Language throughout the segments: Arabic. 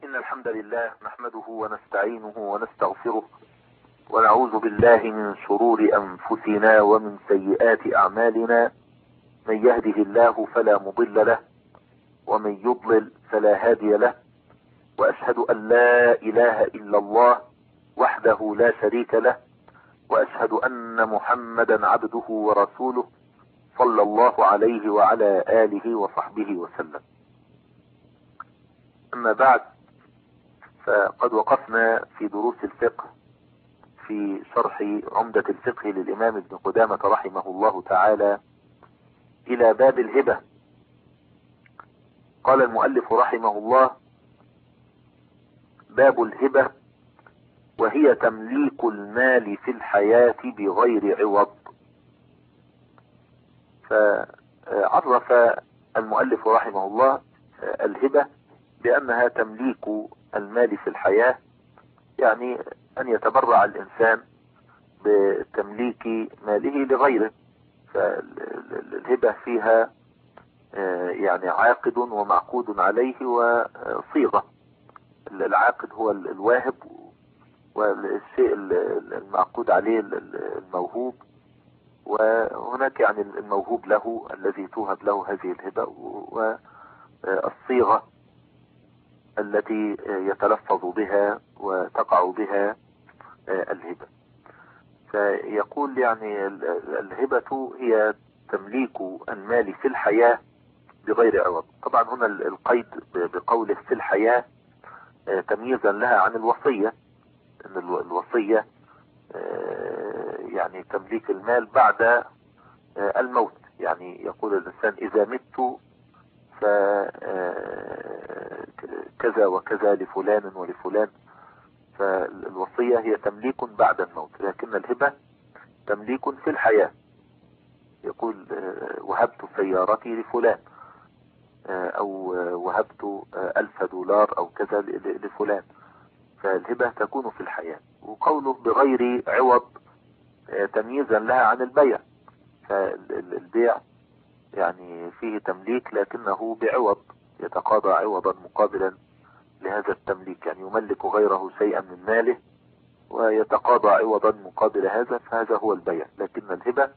إن الحمد لله نحمده ونستعينه ونستغفره ونعوذ بالله من شرور أنفسنا ومن سيئات أعمالنا. من يهده الله فلا مضل له ومن يضلل فلا هادي له، وأشهد أن لا إله إلا الله وحده لا شريك له، وأشهد أن محمدا عبده ورسوله صلى الله عليه وعلى آله وصحبه وسلم. أما بعد، فقد وقفنا في دروس الفقه في شرح عمدة الفقه للإمام ابن قدامة رحمه الله تعالى إلى باب الهبة. قال المؤلف رحمه الله: باب الهبة، وهي تمليك المال في الحياة بغير عوض. فعرف المؤلف رحمه الله الهبة بأنها تمليك المال في الحياة، يعني أن يتبرع الإنسان بتمليك ماله لغيره. فالهبة فيها يعني عاقد ومعقود عليه وصيغة. العاقد هو الواهب، والشيء المعقود عليه الموهوب، وهناك يعني الموهوب له الذي توهب له هذه الهبة، والصيغة التي يتلفظ بها وتقع بها الهبة. فيقول يعني الهبة هي تمليك المال في الحياة بغير عوض. طبعا هنا القيد بقوله في الحياة تمييزا لها عن الوصية، ان الوصية يعني تمليك المال بعد الموت. يعني يقول الإنسان إذا مت فكذا وكذا لفلان ولفلان. فالوصية هي تمليك بعد الموت، لكن الهبة تمليك في الحياة. يقول وهبت سيارتي لفلان، أو وهبت $1000 أو كذا لفلان. فالهبة تكون في الحياة. وقوله بغير عوض تمييزا لها عن البيع. فالبيع يعني فيه تمليك لكنه بعوض، يتقاضى عوضا مقابلا لهذا التمليك، يعني يملك غيره شيئا من ماله ويتقاضى عوضا مقابل هذا، فهذا هو البيع. لكن الهبة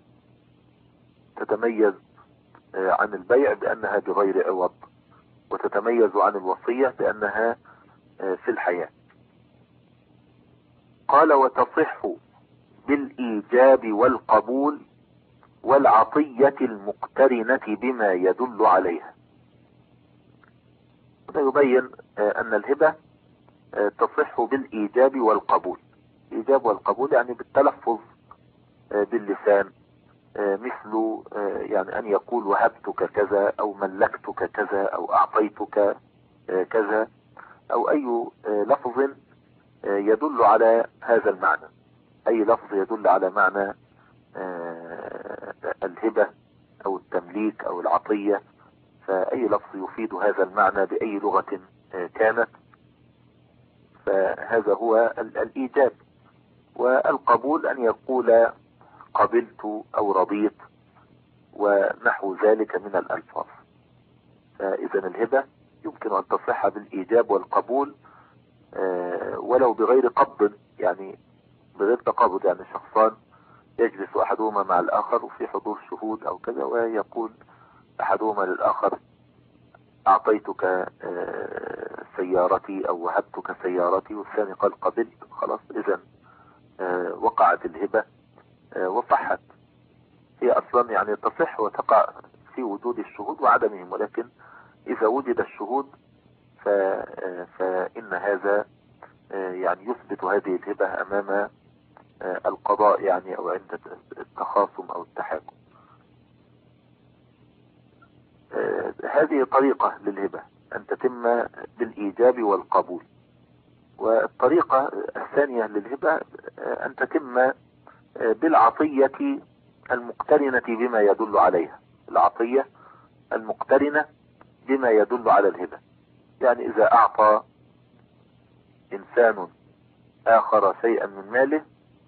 تتميز عن البيع بأنها بغير عوض، وتتميز عن الوصية بأنها في الحياة. قال: وتصح بالإيجاب والقبول والعطية المقترنة بما يدل عليها. هذا يبين أن الهبة تصح بالإيجاب والقبول. الإيجاب والقبول يعني بالتلفظ باللسان، مثل يعني أن يقول وهبتك كذا، أو ملكتك كذا، أو أعطيتك كذا، أو أي لفظ يدل على هذا المعنى. أي لفظ يدل على معنى الهبة أو التمليك أو العطية، فأي لفظ يفيد هذا المعنى بأي لغة كانت، فهذا هو الإيجاب. والقبول أن يقول قبلت أو رضيت ونحو ذلك من الألفاظ. فإذا الهبة يمكن أن تصح بالإيجاب والقبول ولو بغير قبض، يعني بغير تقابض. يعني شخصان يجلس أحدهما مع الآخر وفي حضور شهود أو كذا، ويقول أحدهما للآخر أعطيتك سيارتي أو وهبتك سيارتي، والثاني قال قبلت. خلاص، إذا وقعت الهبة وصحت. هي أصلا يعني تصح وتقع في وجود الشهود وعدمهم، ولكن إذا وجد الشهود فإن هذا يعني يثبت هذه الهبة أمام القضاء، يعني أو عند التخاصم أو التحاكم. هذه طريقة للهبة أن تتم بالإيجاب والقبول. والطريقة الثانية للهبة أن تتم بالعطية المقترنة بما يدل عليها. العطية المقترنة بما يدل على الهبة، يعني إذا أعطى إنسان آخر شيئا من ماله،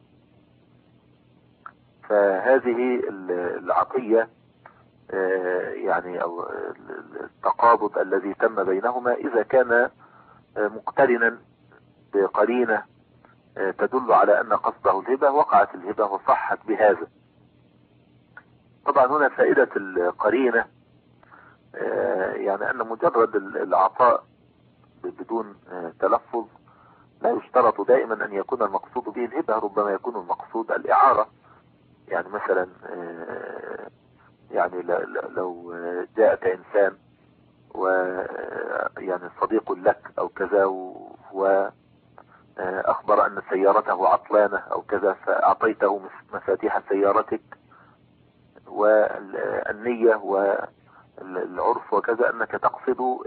فهذه العطية يعني أو التقابض الذي تم بينهما إذا كان مقترنا بقرينة تدل على أن قصده الهبة، وقعت الهبة وصحت بهذا. طبعا هنا فائدة القرينة يعني أن مجرد العطاء بدون تلفظ لا يشترط دائما أن يكون المقصود به الهبة، ربما يكون المقصود الإعارة. يعني مثلا يعني لو جاءك إنسان ويعني صديق لك أو كذا، وأخبر أن سيارته عطلانة أو كذا، فأعطيته مفاتيح سيارتك، والنية والعرف وكذا أنك تقصد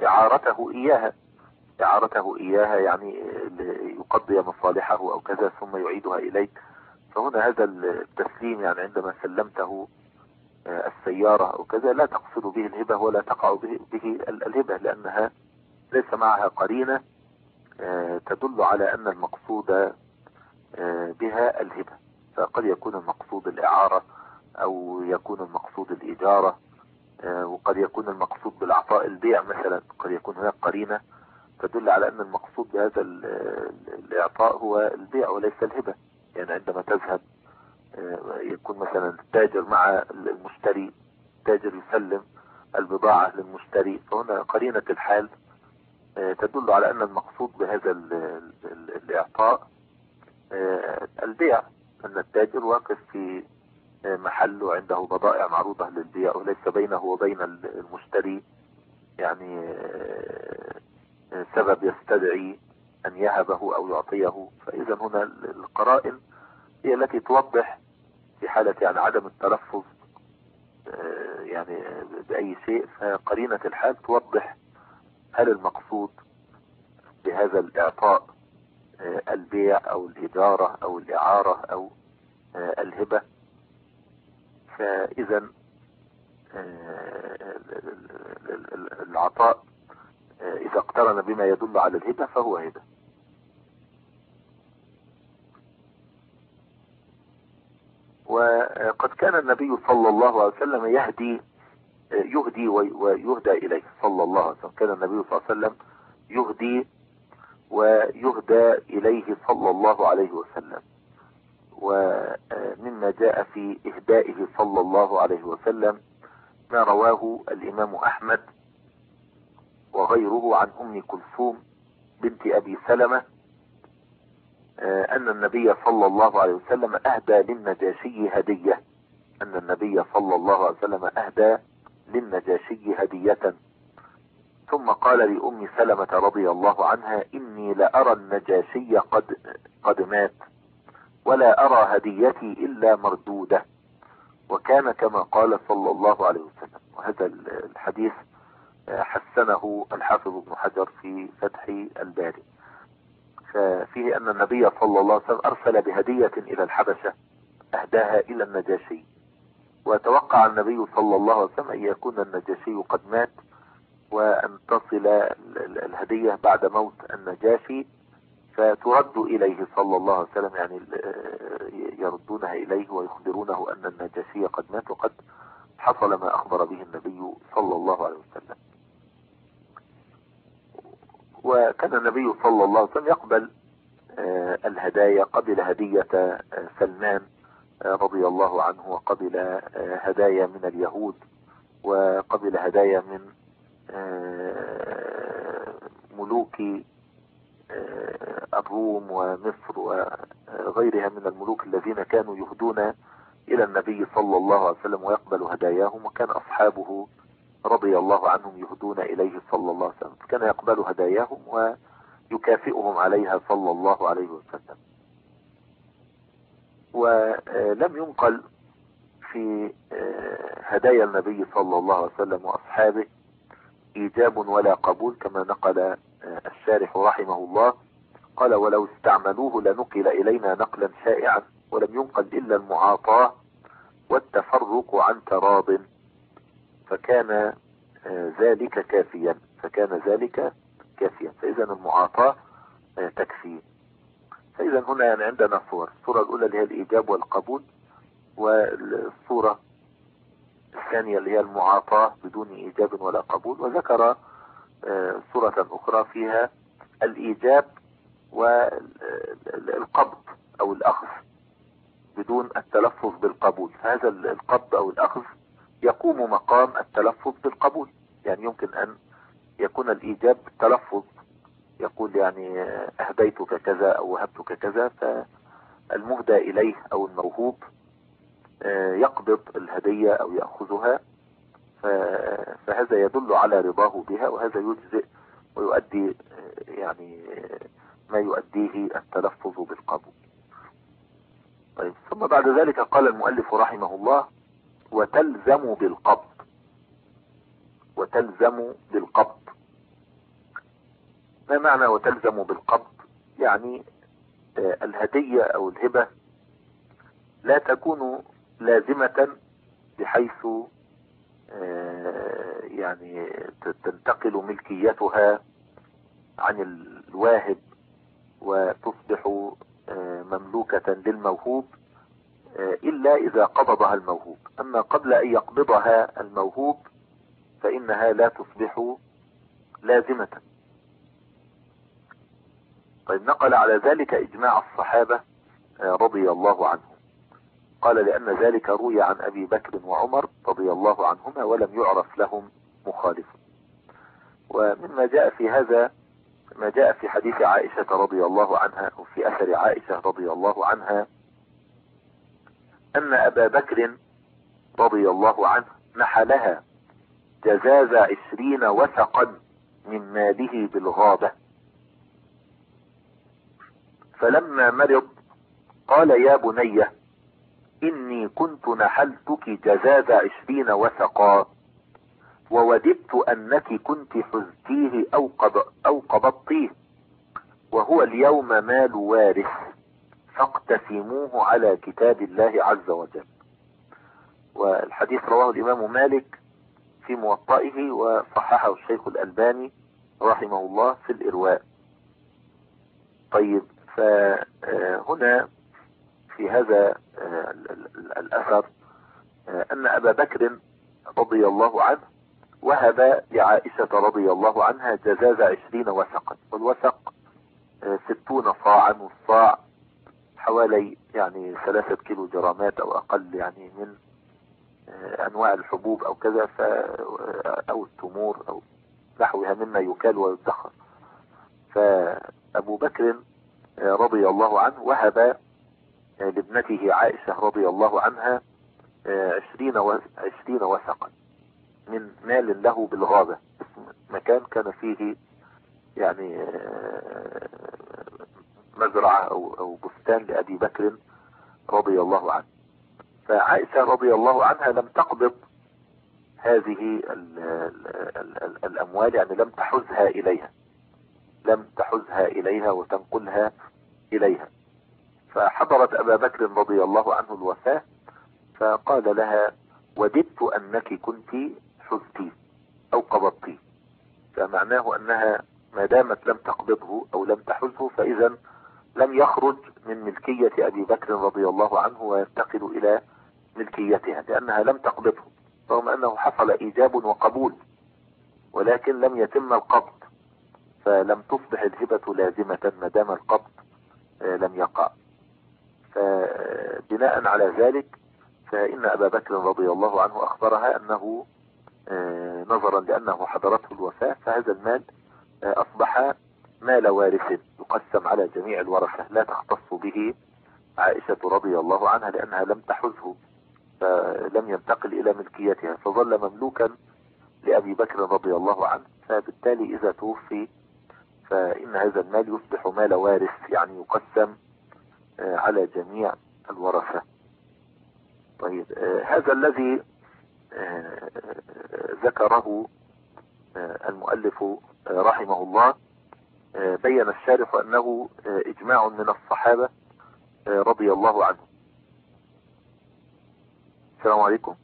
إعارته إياها يعني يقضي مصالحه أو كذا ثم يعيدها إليك. فهنا هذا التسليم يعني عندما سلمته السيارة أو كذا لا تقصد به الهبة ولا تقع به الهبة، لأنها ليس معها قرينة تدل على أن المقصود بها الهبة. فقد يكون المقصود الإعارة أو يكون المقصود الإجارة، وقد يكون المقصود بالعطاء البيع مثلا، قد يكون هناك قرينة تدل على أن المقصود بهذا الإعطاء هو البيع وليس الهبة. يعني عندما تذهب يكون مثلا التاجر مع المشتري، التاجر يسلم البضاعة للمشتري، فهنا قرينة الحال تدل على أن المقصود بهذا الإعطاء البيع، أن التاجر واقف في محل وعنده بضائع معروضة للبيع وليس بينه وبين المشتري يعني سبب يستدعي أن يهبه أو يعطيه. فإذا هنا القرائن هي التي توضح في حالة يعني عدم التلفظ يعني بأي شيء، فقرينة الحال توضح هل المقصود بهذا الإعطاء البيع أو الإجارة أو الإعارة أو الهبة. فإذا العطاء إذا اقترن بما يدل على الهبة فهو هبة. وقد كان النبي صلى الله عليه وسلم يهدي ويهدى إليه صلى الله عليه وسلم. كان النبي صلى الله عليه وسلم يهدي ويهدى إليه صلى الله عليه وسلم. ومما جاء في إهدائه صلى الله عليه وسلم ما رواه الإمام أحمد وغيره عن أم كلثوم بنت أبي سلمة أن النبي صلى الله عليه وسلم أهدى للنجاشي هدية. أن النبي صلى الله عليه وسلم أهدى للنجاشي هدية، ثم قال لأم سلمة رضي الله عنها: إني لأرى النجاشي قد مات ولا أرى هديتي إلا مردودة. وكان كما قال صلى الله عليه وسلم. وهذا الحديث حسنه الحافظ ابن حجر في فتح الباري. ففيه أن النبي صلى الله عليه وسلم أرسل بهدية إلى الحبشة أهداها إلى النجاشي، وتوقع النبي صلى الله عليه وسلم أن يكون النجاشي قد مات وأن تصل الهدية بعد موت النجاشي فترد إليه صلى الله عليه وسلم، يعني يردونها إليه ويخبرونه أن النجاشي قد مات وقد حصل ما أخبر به النبي صلى الله عليه وسلم. وكان النبي صلى الله عليه وسلم يقبل الهدايا. قبل هدية سلمان رضي الله عنه، وقبل هدايا من اليهود، وقبل هدايا من ملوك الروم ومصر وغيرها من الملوك الذين كانوا يهدون إلى النبي صلى الله عليه وسلم ويقبل هداياهم، وكان أصحابه رضي الله عنهم يهدون إليه صلى الله عليه وسلم، فكان يقبل هداياهم ويكافئهم عليها صلى الله عليه وسلم. ولم ينقل في هدايا النبي صلى الله عليه وسلم وأصحابه إيجاب ولا قبول، كما نقل الشارح رحمه الله قال: ولو استعملوه لنقل إلينا نقلا شائعا، ولم ينقل إلا المعاطاة والتفرق عن تراض، فكان ذلك كافيا. فإذا المعاطاة تكفي. فإذا هنا يعني عندنا الصورة الأولى اللي هي الإيجاب والقبول، والصورة الثانية اللي هي المعاطاة بدون إيجاب ولا قبول. وذكر صورة أخرى فيها الإيجاب والقبض أو الأخذ بدون التلفظ بالقبول. هذا القبض أو الأخذ يقوم مقام التلفظ بالقبول. يعني يمكن أن يكون الإيجاب تلفظ، يقول يعني أهديتك كذا أو وهبتك كذا، فالمهدى إليه أو الموهوب يقبض الهدية أو يأخذها، فهذا يدل على رضاه بها، وهذا يجزئ ويؤدي يعني ما يؤديه التلفظ بالقبول. طيب، ثم بعد ذلك قال المؤلف رحمه الله: وتلزم بالقبض. وتلزم بالقبض، ما معنى وتلزم بالقبض؟ يعني الهدية او الهبة لا تكون لازمة بحيث يعني تنتقل ملكيتها عن الواهب وتصبح مملوكة للموهوب إلا إذا قبضها الموهوب. أما قبل أن يقبضها الموهوب فإنها لا تصبح لازمة. طيب، نقل على ذلك إجماع الصحابة رضي الله عنهم. قال: لأن ذلك روي عن أبي بكر وعمر رضي الله عنهما ولم يعرف لهم مخالف. ومما جاء في هذا ما جاء في حديث عائشة رضي الله عنها، وفي أثر عائشة رضي الله عنها، أن أبا بكر رضي الله عنه نحلها جزاز 20 وثقا من ماله بالغابة، فلما مرض قال: يا بني إني كنت نحلتك جزاز 20 وثقا، ووددت أنك كنت حزتيه أو قبضتيه، وهو اليوم مال وارث، فاقتسموه على كتاب الله عز وجل. والحديث رواه الإمام مالك في موطئه، وصححه الشيخ الألباني رحمه الله في الإرواء. طيب، فهنا في هذا الأثر أن أبا بكر رضي الله عنه وهب لعائشة رضي الله عنها جزاز 20 وثقا، والوثق 60 صاعا، والصاع حوالي يعني 3 كيلو جرامات أو أقل، يعني من أنواع الحبوب أو كذا، أو التمور أو نحوها مما يكال ويدخر. فأبو بكر رضي الله عنه وهب لابنته عائشة رضي الله عنها 20 وثقا من مال له بالغابة، مكان كان فيه يعني مزرعة أو بستان لأبي بكر رضي الله عنه. فعائشة رضي الله عنها لم تقبض هذه الأموال، يعني لم تحزها إليها وتنقلها إليها. فحضرت أبا بكر رضي الله عنه الوفاة، فقال لها: وددت أنك كنت حزتي أو قبضتي. فمعناه أنها ما دامت لم تقبضه أو لم تحزه، فإذا لم يخرج من ملكية أبي بكر رضي الله عنه وينتقل إلى ملكيتها، لأنها لم تقبضه، رغم أنه حصل إيجاب وقبول، ولكن لم يتم القبض، فلم تصبح الهبة لازمة ما دام القبض لم يقع. فبناء على ذلك فإن أبا بكر رضي الله عنه أخبرها أنه نظرا لأنه حضرته الوفاة، فهذا المال أصبح مال وارث يقسم على جميع الورثة، لا تختص به عائشة رضي الله عنها لأنها لم تحزه، فلم ينتقل إلى ملكيتها، فظل مملوكا لأبي بكر رضي الله عنه. فبالتالي إذا توفي فإن هذا المال يصبح مال وارث، يعني يقسم على جميع الورثة. طيب، هذا الذي ذكره المؤلف رحمه الله بين الشارح أنه إجماع من الصحابة رضي الله عنهم. السلام عليكم.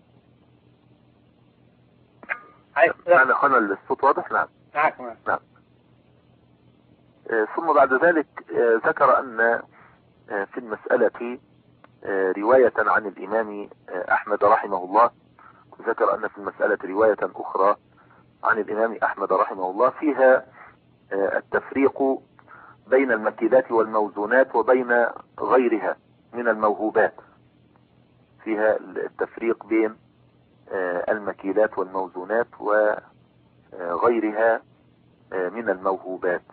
أنا قناة الصوت واضح؟ نعم. نعم. ثم بعد ذلك ذكر أن في المسألة رواية عن الإمام أحمد رحمه الله، ذكر أن في المسألة رواية أخرى عن الإمام أحمد رحمه الله فيها التفريق بين المكيلات والموزونات وبين غيرها من الموهوبات، فيها التفريق بين المكيلات والموزونات وغيرها من الموهوبات.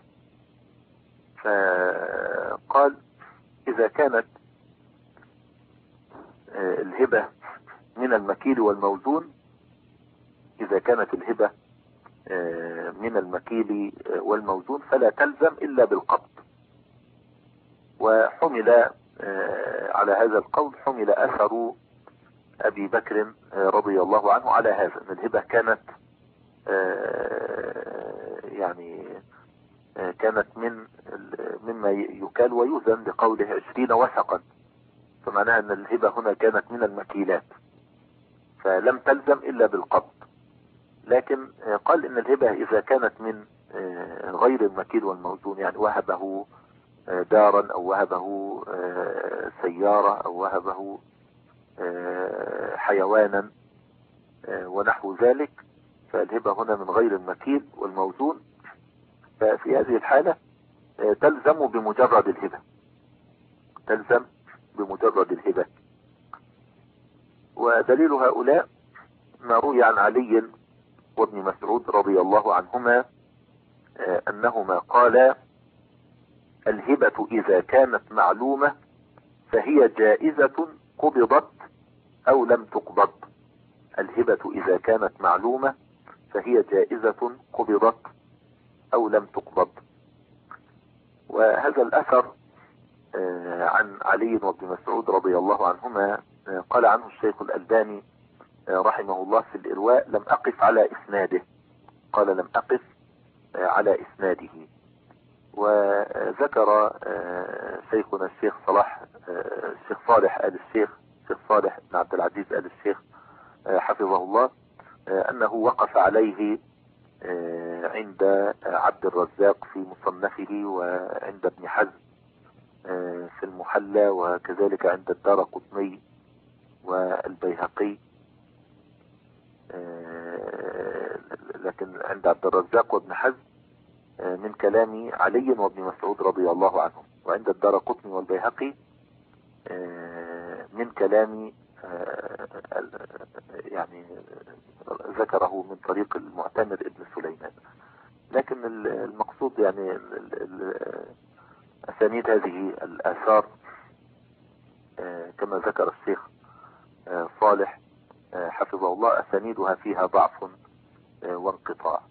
فقال إذا كانت الهبة من المكيل والموزون، إذا كانت الهبة من المكيل والموزون فلا تلزم إلا بالقبض. وحمل على هذا القول حمل أثر أبي بكر رضي الله عنه على هذا، أن الهبة كانت يعني كانت مما يكال ويوزن بقوله 20 وثقا، فمعناها أن الهبة هنا كانت من المكيلات فلم تلزم إلا بالقبض. لكن قال إن الهبة إذا كانت من غير المكيل والموزون، يعني وهبه دارا أو وهبه سيارة أو وهبه حيوانا ونحو ذلك، فالهبة هنا من غير المكيل والموزون، ففي هذه الحالة تلزم بمجرد الهبة، تلزم بمجرد الهبة. ودليل هؤلاء ما روي عن علي وابن مسعود رضي الله عنهما أنهما قالا: الهبة إذا كانت معلومة فهي جائزة قبضت أو لم تقبض. الهبة إذا كانت معلومة فهي جائزة قبضت أو لم تقبض. وهذا الأثر عن علي وابن مسعود رضي الله عنهما قال عنه الشيخ الألباني رحمه الله في الإرواء: لم أقف على إسناده. قال: لم أقف على إسناده. وذكر شيخنا الشيخ صالح آل الشيخ صالح بن عبد العزيز آل الشيخ حفظه الله أنه وقف عليه عند عبد الرزاق في مصنفه، وعند ابن حزم في المحلى، وكذلك عند الدارقطني والبيهقي، لكن عند عبد الرزاق وابن حزم من كلام علي وابن مسعود رضي الله عنهم، وعند الدارقطني والبيهقي من كلام يعني ذكره من طريق المعتمر ابن سليمان. لكن المقصود يعني أسانيد هذه الآثار كما ذكر الشيخ صالح حفظه الله أسانيدها فيها ضعف وانقطاع.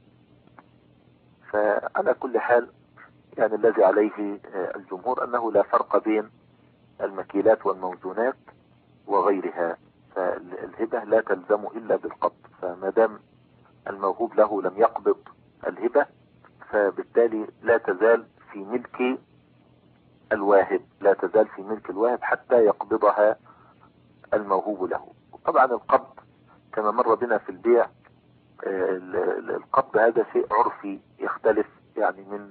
فعلى كل حال يعني الذي عليه الجمهور أنه لا فرق بين المكيلات والموزونات وغيرها، فالهبة لا تلزم إلا بالقبض. فما دام الموهوب له لم يقبض الهبة فبالتالي لا تزال في ملك الواهب، لا تزال في ملك الواهب حتى يقبضها الموهوب له. طبعا القبض كما مر بنا في البيع، القبض هذا شيء عرفي يختلف يعني من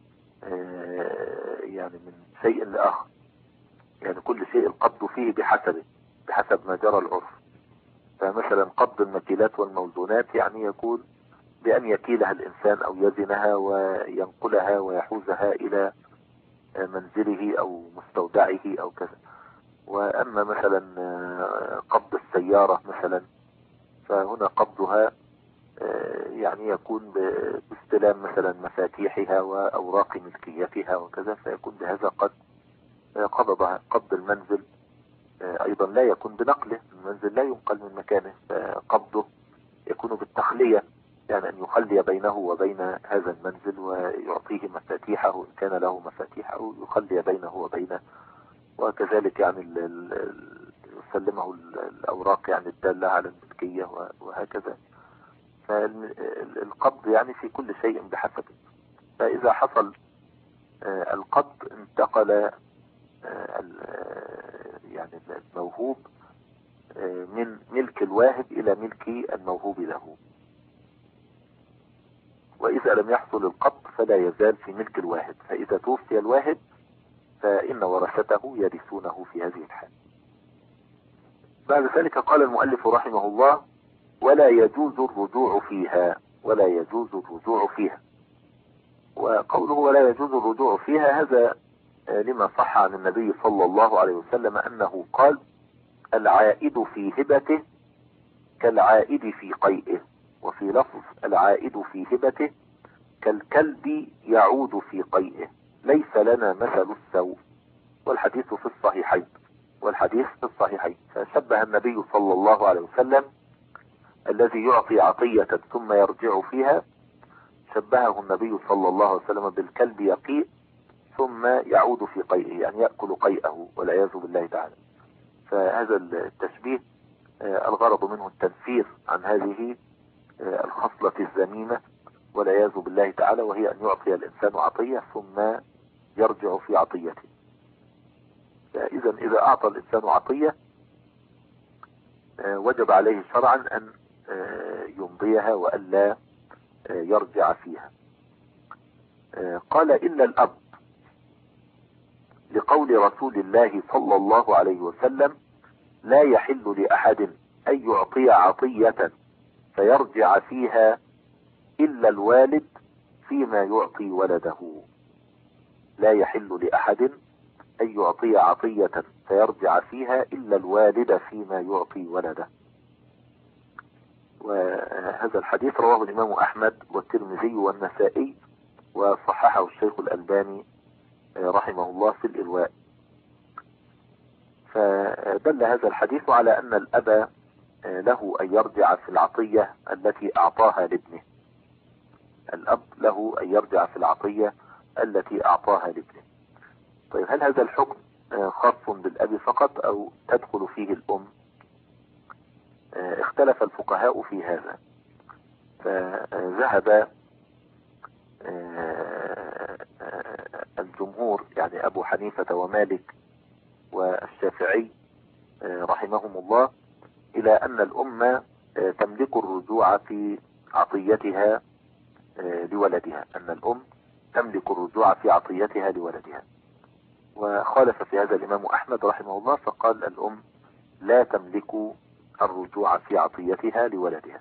شيء لآخر، يعني كل شيء القبض فيه بحسب ما جرى العرف. فمثلا قبض المكيلات والموزونات يعني يكون بأن يكيلها الإنسان أو يزنها وينقلها ويحوزها إلى منزله أو مستودعه أو كذا. وأما مثلا قبض السيارة مثلا فهنا قبضها يعني يكون باستلام مثلا مفاتيحها وأوراق ملكيتها وكذا، فيكون بهذا قد قبضها. قبض المنزل أيضا لا يكون بنقله، المنزل لا ينقل من مكانه، فقبضه يكون بالتخلية، يعني أن يخلي بينه وبين هذا المنزل ويعطيه مفاتيحه إن كان له مفاتيح، أو يخلي بينه وبينه، وكذلك يعني يسلمه الأوراق يعني الدالة على الملكية وهكذا. فالقبض يعني في كل شيء بحسبه. فإذا حصل القبض انتقل يعني الموهوب من ملك الواهب إلى ملك الموهوب له. وإذا لم يحصل القبض فلا يزال في ملك الواهب، فإذا توفي الواهب فإن ورثته يرثونه في هذه الحال. بعد ذلك قال المؤلف رحمه الله: ولا يجوز الرجوع فيها. ولا يجوز الرجوع فيها. وقوله ولا يجوز الرجوع فيها هذا لما صح عن النبي صلى الله عليه وسلم أنه قال العائد في هبته كالعائد في قيئه، وفي لفظ العائد في هبته كالكلب يعود في قيئه ليس لنا مثل السوء، والحديث في الصحيحين. فشبه النبي صلى الله عليه وسلم الذي يعطي عطية ثم يرجع فيها، شبهه النبي صلى الله عليه وسلم بالكلب يقيء ثم يعود في قيئه، يعني يأكل قيئه والعياذ بالله تعالى. فهذا التشبيه الغرض منه التنفير عن هذه الخصلة الذميمة والعياذ بالله تعالى، وهي أن يعطي الإنسان عطية ثم يرجع في عطيته. فإذا إذا أعطى الإنسان عطية وجب عليه شرعا أن يمضيها وألا يرجع فيها. قال إلا الأب، لقول رسول الله صلى الله عليه وسلم لا يحل لأحد أن يعطي عطية فيرجع فيها إلا الوالد فيما يعطي ولده. لا يحل لأحد أن يعطي عطية فيرجع فيها إلا الوالد فيما يعطي ولده. وهذا الحديث رواه الإمام أحمد والترمذي والنسائي، وصححه الشيخ الألباني رحمه الله في الإرواء. فدل هذا الحديث على أن الأب له أن يرجع في العطية التي أعطاها لابنه. الأب له أن يرجع في العطية التي أعطاها لابنه. طيب هل هذا الحكم خاص بالأب فقط أو تدخل فيه الأم؟ اختلف الفقهاء في هذا، فذهب الجمهور يعني أبو حنيفة ومالك والشافعي رحمهم الله إلى أن الأم تملك الرجوع في عطيتها لولدها، أن الأم تملك الرجوع في عطيتها لولدها. وخالف في هذا الإمام أحمد رحمه الله فقال الأم لا تملك الرجوع في عطيتها لولدها.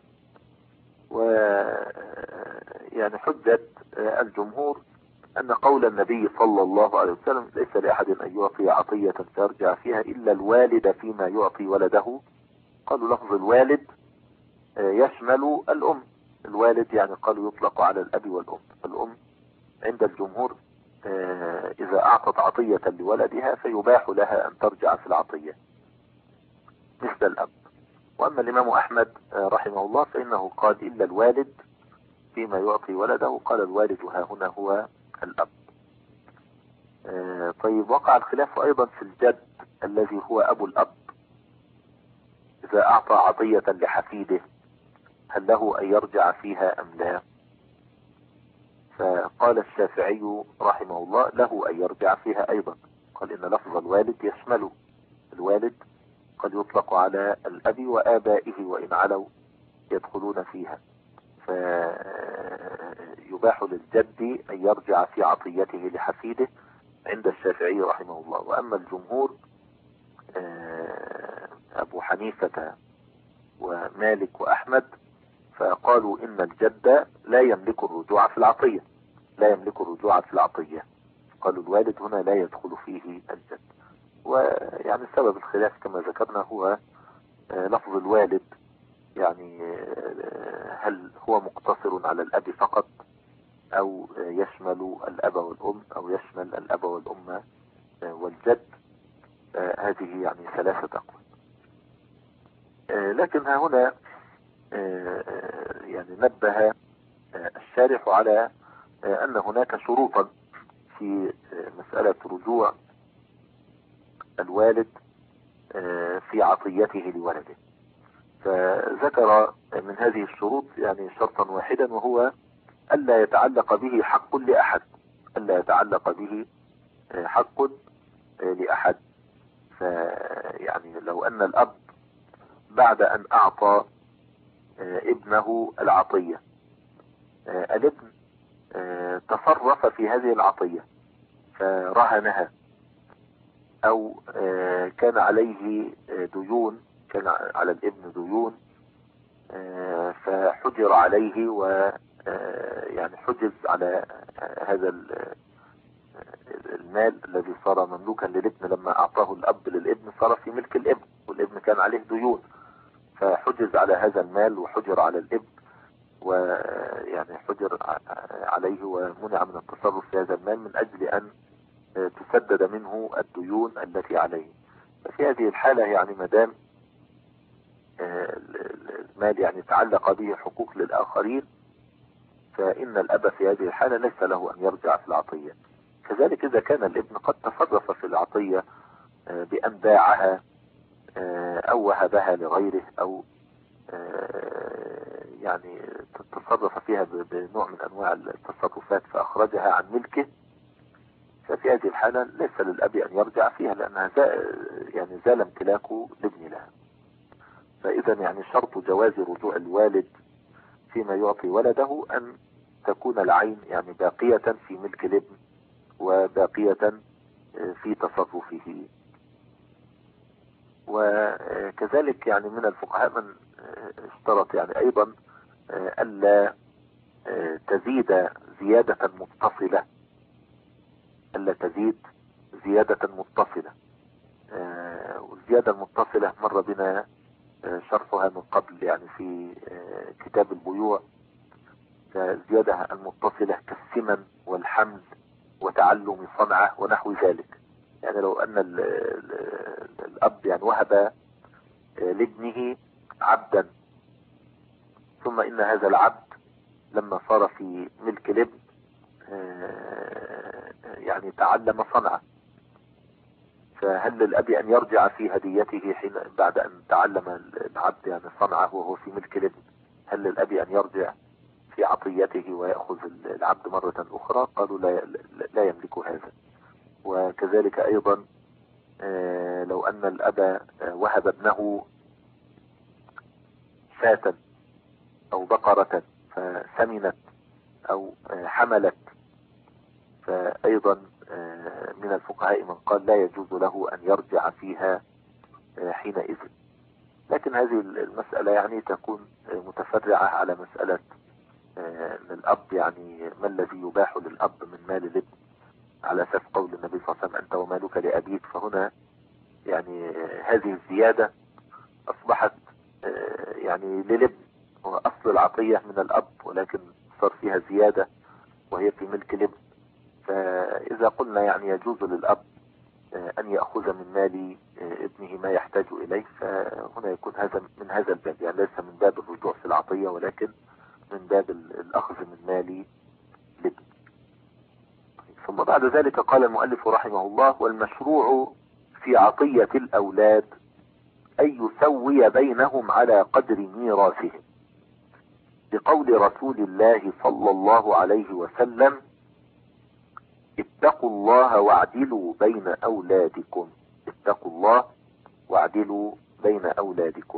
ويعني حجة الجمهور أن قول النبي صلى الله عليه وسلم ليس لأحد أن يعطي عطية فيرجع فيها إلا الوالد فيما يعطي ولده، قالوا لفظ الوالد يشمل الأم. الوالد يعني قالوا يطلق على الأب والأم. الأم عند الجمهور إذا أعطت عطية لولدها فيباح لها أن ترجع في العطية مثل الأب. وأما الإمام أحمد رحمه الله فإنه قال إلا الوالد فيما يعطي ولده، قال الوالد ها هنا هو الأب. طيب وقع الخلاف أيضا في الجد الذي هو أبو الأب، إذا أعطى عطية لحفيده هل له أن يرجع فيها أم لا؟ فقال الشافعي رحمه الله له أن يرجع فيها أيضا، قال إن لفظ الوالد يشمل الوالد، قد يطلق على الأب وآبائه وإن علوا يدخلون فيها، فيباح للجد أن يرجع في عطيته لحفيده عند الشافعي رحمه الله. وأما الجمهور أبو حنيفة ومالك وأحمد فقالوا إن الجد لا يملك الرجوع في العطية، لا يملك الرجوع في العطية، قالوا الوالد هنا لا يدخل فيه الجد. ويعني سبب الخلاف كما ذكرنا هو لفظ الوالد، يعني هل هو مقتصر على الأب فقط أو يشمل الأب والأم أو يشمل الأب والأم والجد. هذه يعني ثلاثة أقوال. لكن ها هنا يعني نبه الشارح على أن هناك شروطا في مسألة رجوع الوالد في عطيته لولده، فذكر من هذه الشروط يعني شرطا واحدا وهو ألا يتعلق به حق لأحد، ألا يتعلق به حق لأحد. فيعني لو أن الأب بعد أن أعطى ابنه العطية الابن تصرف في هذه العطية فرهنها أو كان عليه ديون، كان على الابن ديون فحجر عليه يعني حجز على هذا المال الذي صار مملوكا للابن لما اعطاه الاب للابن، صار في ملك الابن والابن كان عليه ديون، فحجز على هذا المال وحجر على الابن، ويعني حجر عليه ومنع من التصرف في هذا المال من اجل ان تسدد منه الديون التي عليه. ففي هذه الحالة يعني مدام المال يعني تعلق به حقوق للآخرين، فإن الأب في هذه الحالة ليس له أن يرجع في العطية. كذلك إذا كان الابن قد تصرف في العطية بأن باعها أو وهبها لغيره، أو يعني تصرف فيها بنوع من أنواع التصرفات فأخرجها عن ملكه، ففي هذه الحالة ليس للأب أن يرجع فيها، لأنها يعني زال امتلاكه لابن لها. فإذا يعني شرط جواز رجوع الوالد فيما يعطي ولده أن تكون العين يعني باقية في ملك الابن وباقية في تصرفه. وكذلك يعني من الفقهاء من اشترط يعني أيضا ألا تزيد زيادة متصلة، ألا تزيد زيادة متصلة. والزيادة المتصلة مر بنا شرحها من قبل يعني في كتاب البيوع. الزيادة المتصلة كالثمن والحمل وتعلم صنعة ونحو ذلك. يعني لو أن الأب يعني وهب لابنه عبدا، ثم إن هذا العبد لما صار في ملك الابن يعني تعلم صنعة، فهل للأب أن يرجع في هديته حين بعد أن تعلم العبد يعني صنعة وهو في ملك الابن؟ هل للأب أن يرجع في عطيته ويأخذ العبد مرة أخرى؟ قالوا لا يملك هذا. وكذلك أيضا لو أن الأب وهب ابنه شاة أو بقرة فسمنت أو حملت، فأيضا من الفقهاء من قال لا يجوز له أن يرجع فيها حينئذ. لكن هذه المسألة يعني تكون متفرعة على مسألة أن الأب يعني ما الذي يباح للأب من مال الابن، على أساس قول النبي صلى الله عليه وسلم أنت ومالك لأبيك. فهنا يعني هذه الزيادة أصبحت يعني للابن، هو أصل العطية من الأب ولكن صار فيها زيادة وهي في ملك الابن. فإذا قلنا يعني يجوز للأب أن يأخذ من مال ابنه ما يحتاج إليه، فهنا يكون هذا من هذا الباب، يعني ليس من باب الرجوع في العطية ولكن من باب الأخذ من مال الابن. ثم بعد ذلك قال المؤلف رحمه الله: والمشروع في عطية الأولاد أن يسوي بينهم على قدر ميراثهم، بقول رسول الله صلى الله عليه وسلم: اتقوا الله واعدلوا بين أولادكم، اتقوا الله واعدلوا بين أولادكم.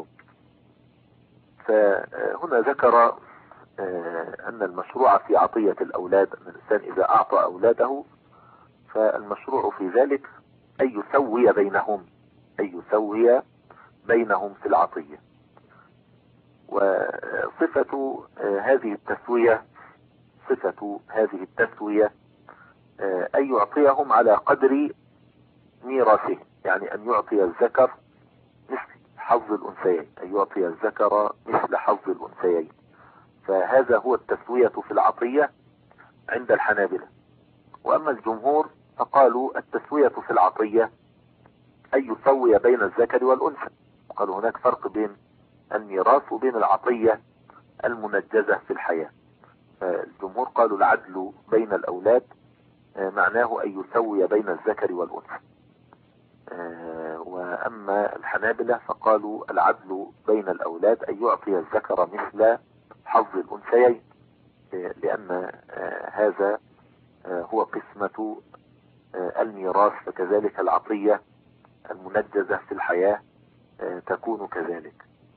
فهنا ذكر أن المشروع في عطية الأولاد أن الإنسان إذا أعطى أولاده فالمشروع في ذلك أن يسوي بينهم، أن يسوي بينهم في العطية. وصفة هذه التسوية، صفة هذه التسوية أن يعطيهم على قدر ميراثه، يعني أن يعطي الذكر مثل حظ الأنثيين، أن يعطي الذكر مثل حظ الأنثيين. فهذا هو التسوية في العطية عند الحنابلة. وأما الجمهور فقالوا التسوية في العطية أن يسوي بين الذكر والأنثى. قالوا هناك فرق بين الميراث وبين العطية المنجزة في الحياة. فالجمهور قالوا العدل بين الأولاد معناه أن يسوي بين الذكر والأنثى. وأما الحنابلة فقالوا العدل بين الأولاد أن يعطي الذكر مثل حظ الأنثيين، لأن هذا هو قسمة الميراث، فكذلك العطية المنجزة في الحياة تكون كذلك.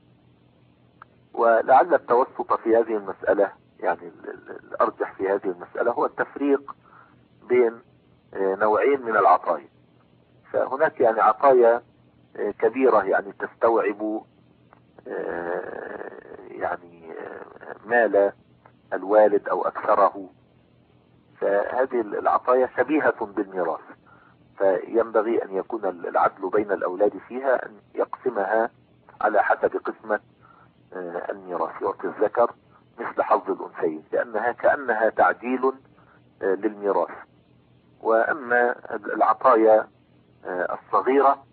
ولعل التوسط في هذه المسألة، يعني الأرجح في هذه المسألة هو التفريق بين نوعين من العطايا. فهناك يعني عطايا كبيرة يعني تستوعب يعني مال الوالد أو أكثره. فهذه العطايا شبيهة بالميراث، فينبغي أن يكون العدل بين الأولاد فيها، أن يقسمها على حسب قسمة الميراث، يعطي الذكر مثل حظ الأنثيين، لأنها كأنها تعديل للميراث. وأما العطايا الصغيرة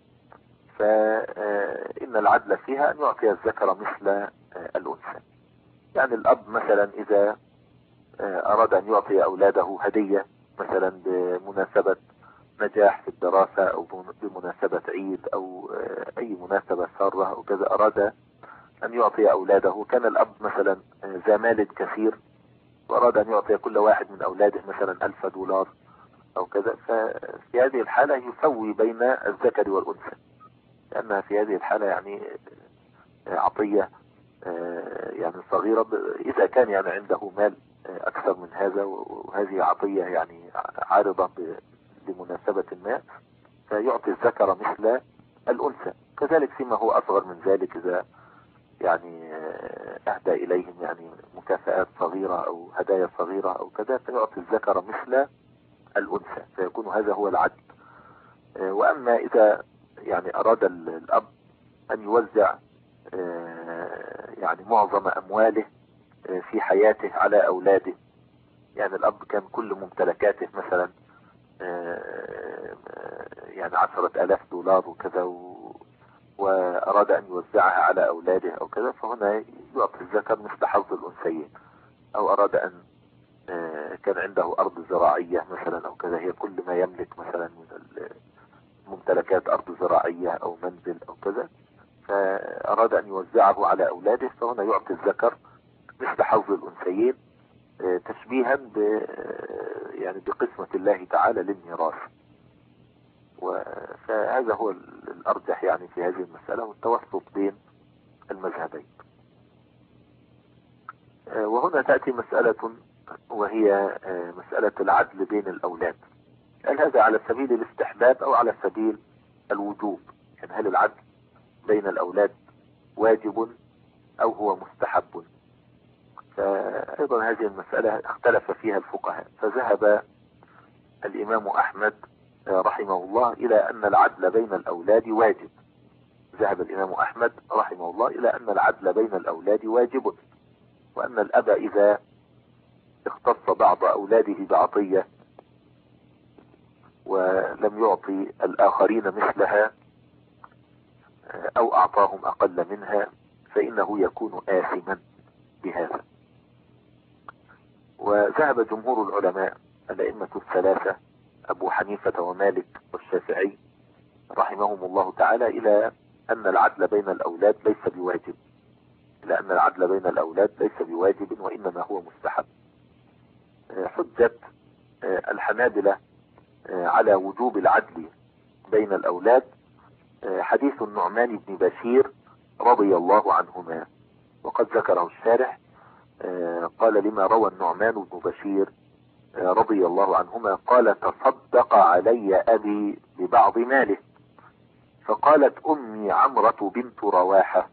فإن العدل فيها أن يعطي الذكر مثل الأنثى. يعني الأب مثلا إذا أراد أن يعطي أولاده هدية مثلا بمناسبة نجاح في الدراسة أو بمناسبة عيد أو أي مناسبة سارة أو كذا، أراد أن يعطي أولاده، كان الأب مثلا ذا مال كثير وأراد أن يعطي كل واحد من أولاده مثلا $1000 أو كذا، ففي هذه الحالة يسوي بين الذكر والأنثى، لأنها في هذه الحالة يعني عطية يعني صغيرة. إذا كان يعني عنده مال أكثر من هذا وهذه عطية يعني عارضة بمناسبة ما، فيعطي الذكر مثل الأنثى. كذلك فيما هو أصغر من ذلك، إذا يعني أهدى إليهم يعني مكافآت صغيرة أو هدايا صغيرة أو كذا، فيعطي الذكر مثل الأنثى، فيكون هذا هو العدل. وأما إذا يعني أراد الأب أن يوزع يعني معظم أمواله في حياته على أولاده، يعني الأب كان كل ممتلكاته مثلا يعني $10,000 وكذا، وأراد أن يوزعها على أولاده أو كذا، فهنا يعطي الذكر مثل حظ الأنثيين. أو أراد أن كان عنده أرض زراعية مثلا أو كذا، هي كل ما يملك مثلا من ممتلكات أرض زراعية أو منزل أو كذا، فأراد أن يوزعه على أولاده، فهنا يعطي الذكر مثل حظ الأنثيين، تشبيها يعني بقسمة الله تعالى للميراث. فهذا هو الأرجح يعني في هذه المسألة، والتوسط بين المذهبين. وهنا تأتي مسألة، وهي مسألة العدل بين الأولاد. هل هذا على سبيل الاستحباب أو على سبيل الوجوب؟ يعني هل العدل بين الأولاد واجب أو هو مستحب؟ فأيضا هذه المسألة اختلف فيها الفقهاء، فذهب الإمام أحمد رحمه الله إلى أن العدل بين الأولاد واجب. ذهب الإمام أحمد رحمه الله إلى أن العدل بين الأولاد واجب، وأن الأب إذا اختص بعض أولاده بعطية ولم يعطي الآخرين مثلها أو أعطاهم أقل منها فإنه يكون آثما بهذا. وذهب جمهور العلماء الأئمة الثلاثة أبو حنيفة ومالك والشافعي رحمهم الله تعالى إلى أن العدل بين الأولاد ليس بواجب، إلى أن العدل بين الأولاد ليس بواجب وإنما هو مستحب. حجة الحنابلة على وجوب العدل بين الأولاد حديث النعمان بن بشير رضي الله عنهما، وقد ذكره الشارح قال لما روى النعمان بن بشير رضي الله عنهما قال تصدق علي أبي ببعض ماله، فقالت أمي عمرة بنت رواحة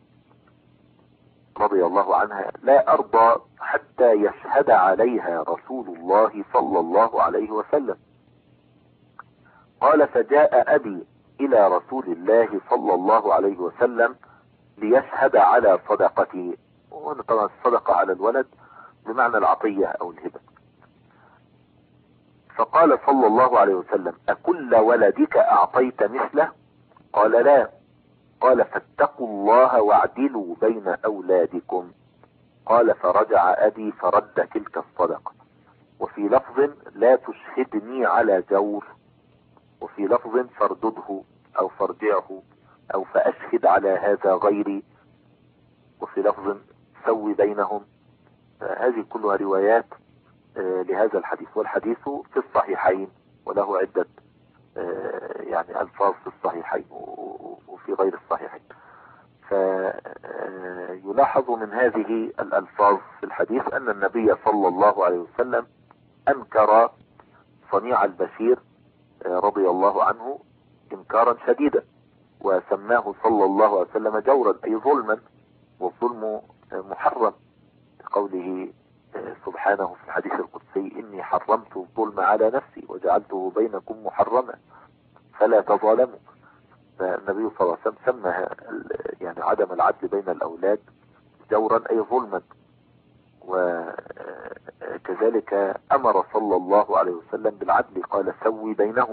رضي الله عنها لا أرضى حتى يشهد عليها رسول الله صلى الله عليه وسلم. قال فجاء أبي إلى رسول الله صلى الله عليه وسلم ليشهد على صدقته، وهنا طبعا الصدقة على الولد بمعنى العطية أو الهبة. فقال صلى الله عليه وسلم أكل ولدك أعطيت مثله؟ قال لا. قال فاتقوا الله واعدلوا بين أولادكم. قال فرجع أبي فرد تلك الصدقة. وفي لفظ لا تشهدني على جور، وفي لفظ فاردده أو فارجعه أو فأشهد على هذا غيري، وفي لفظ سوي بينهم. هذه كلها روايات لهذا الحديث، والحديث في الصحيحين وله عدة يعني ألفاظ في الصحيحين وفي غير الصحيحين. فيلاحظ من هذه الألفاظ في الحديث أن النبي صلى الله عليه وسلم أنكر صنيع البشير رضي الله عنه إنكارا شديدا، وسماه صلى الله عليه وسلم جورا أي ظلما، والظلم محرم، قوله سبحانه في الحديث القدسي: إني حرمت الظلم على نفسي وجعلته بينكم محرما فلا تظالموا. فالنبي صلى الله عليه وسلم سمى يعني عدم العدل بين الأولاد جورا أي ظلما. وكذلك أمر صلى الله عليه وسلم بالعدل، قال: سوي بينهم.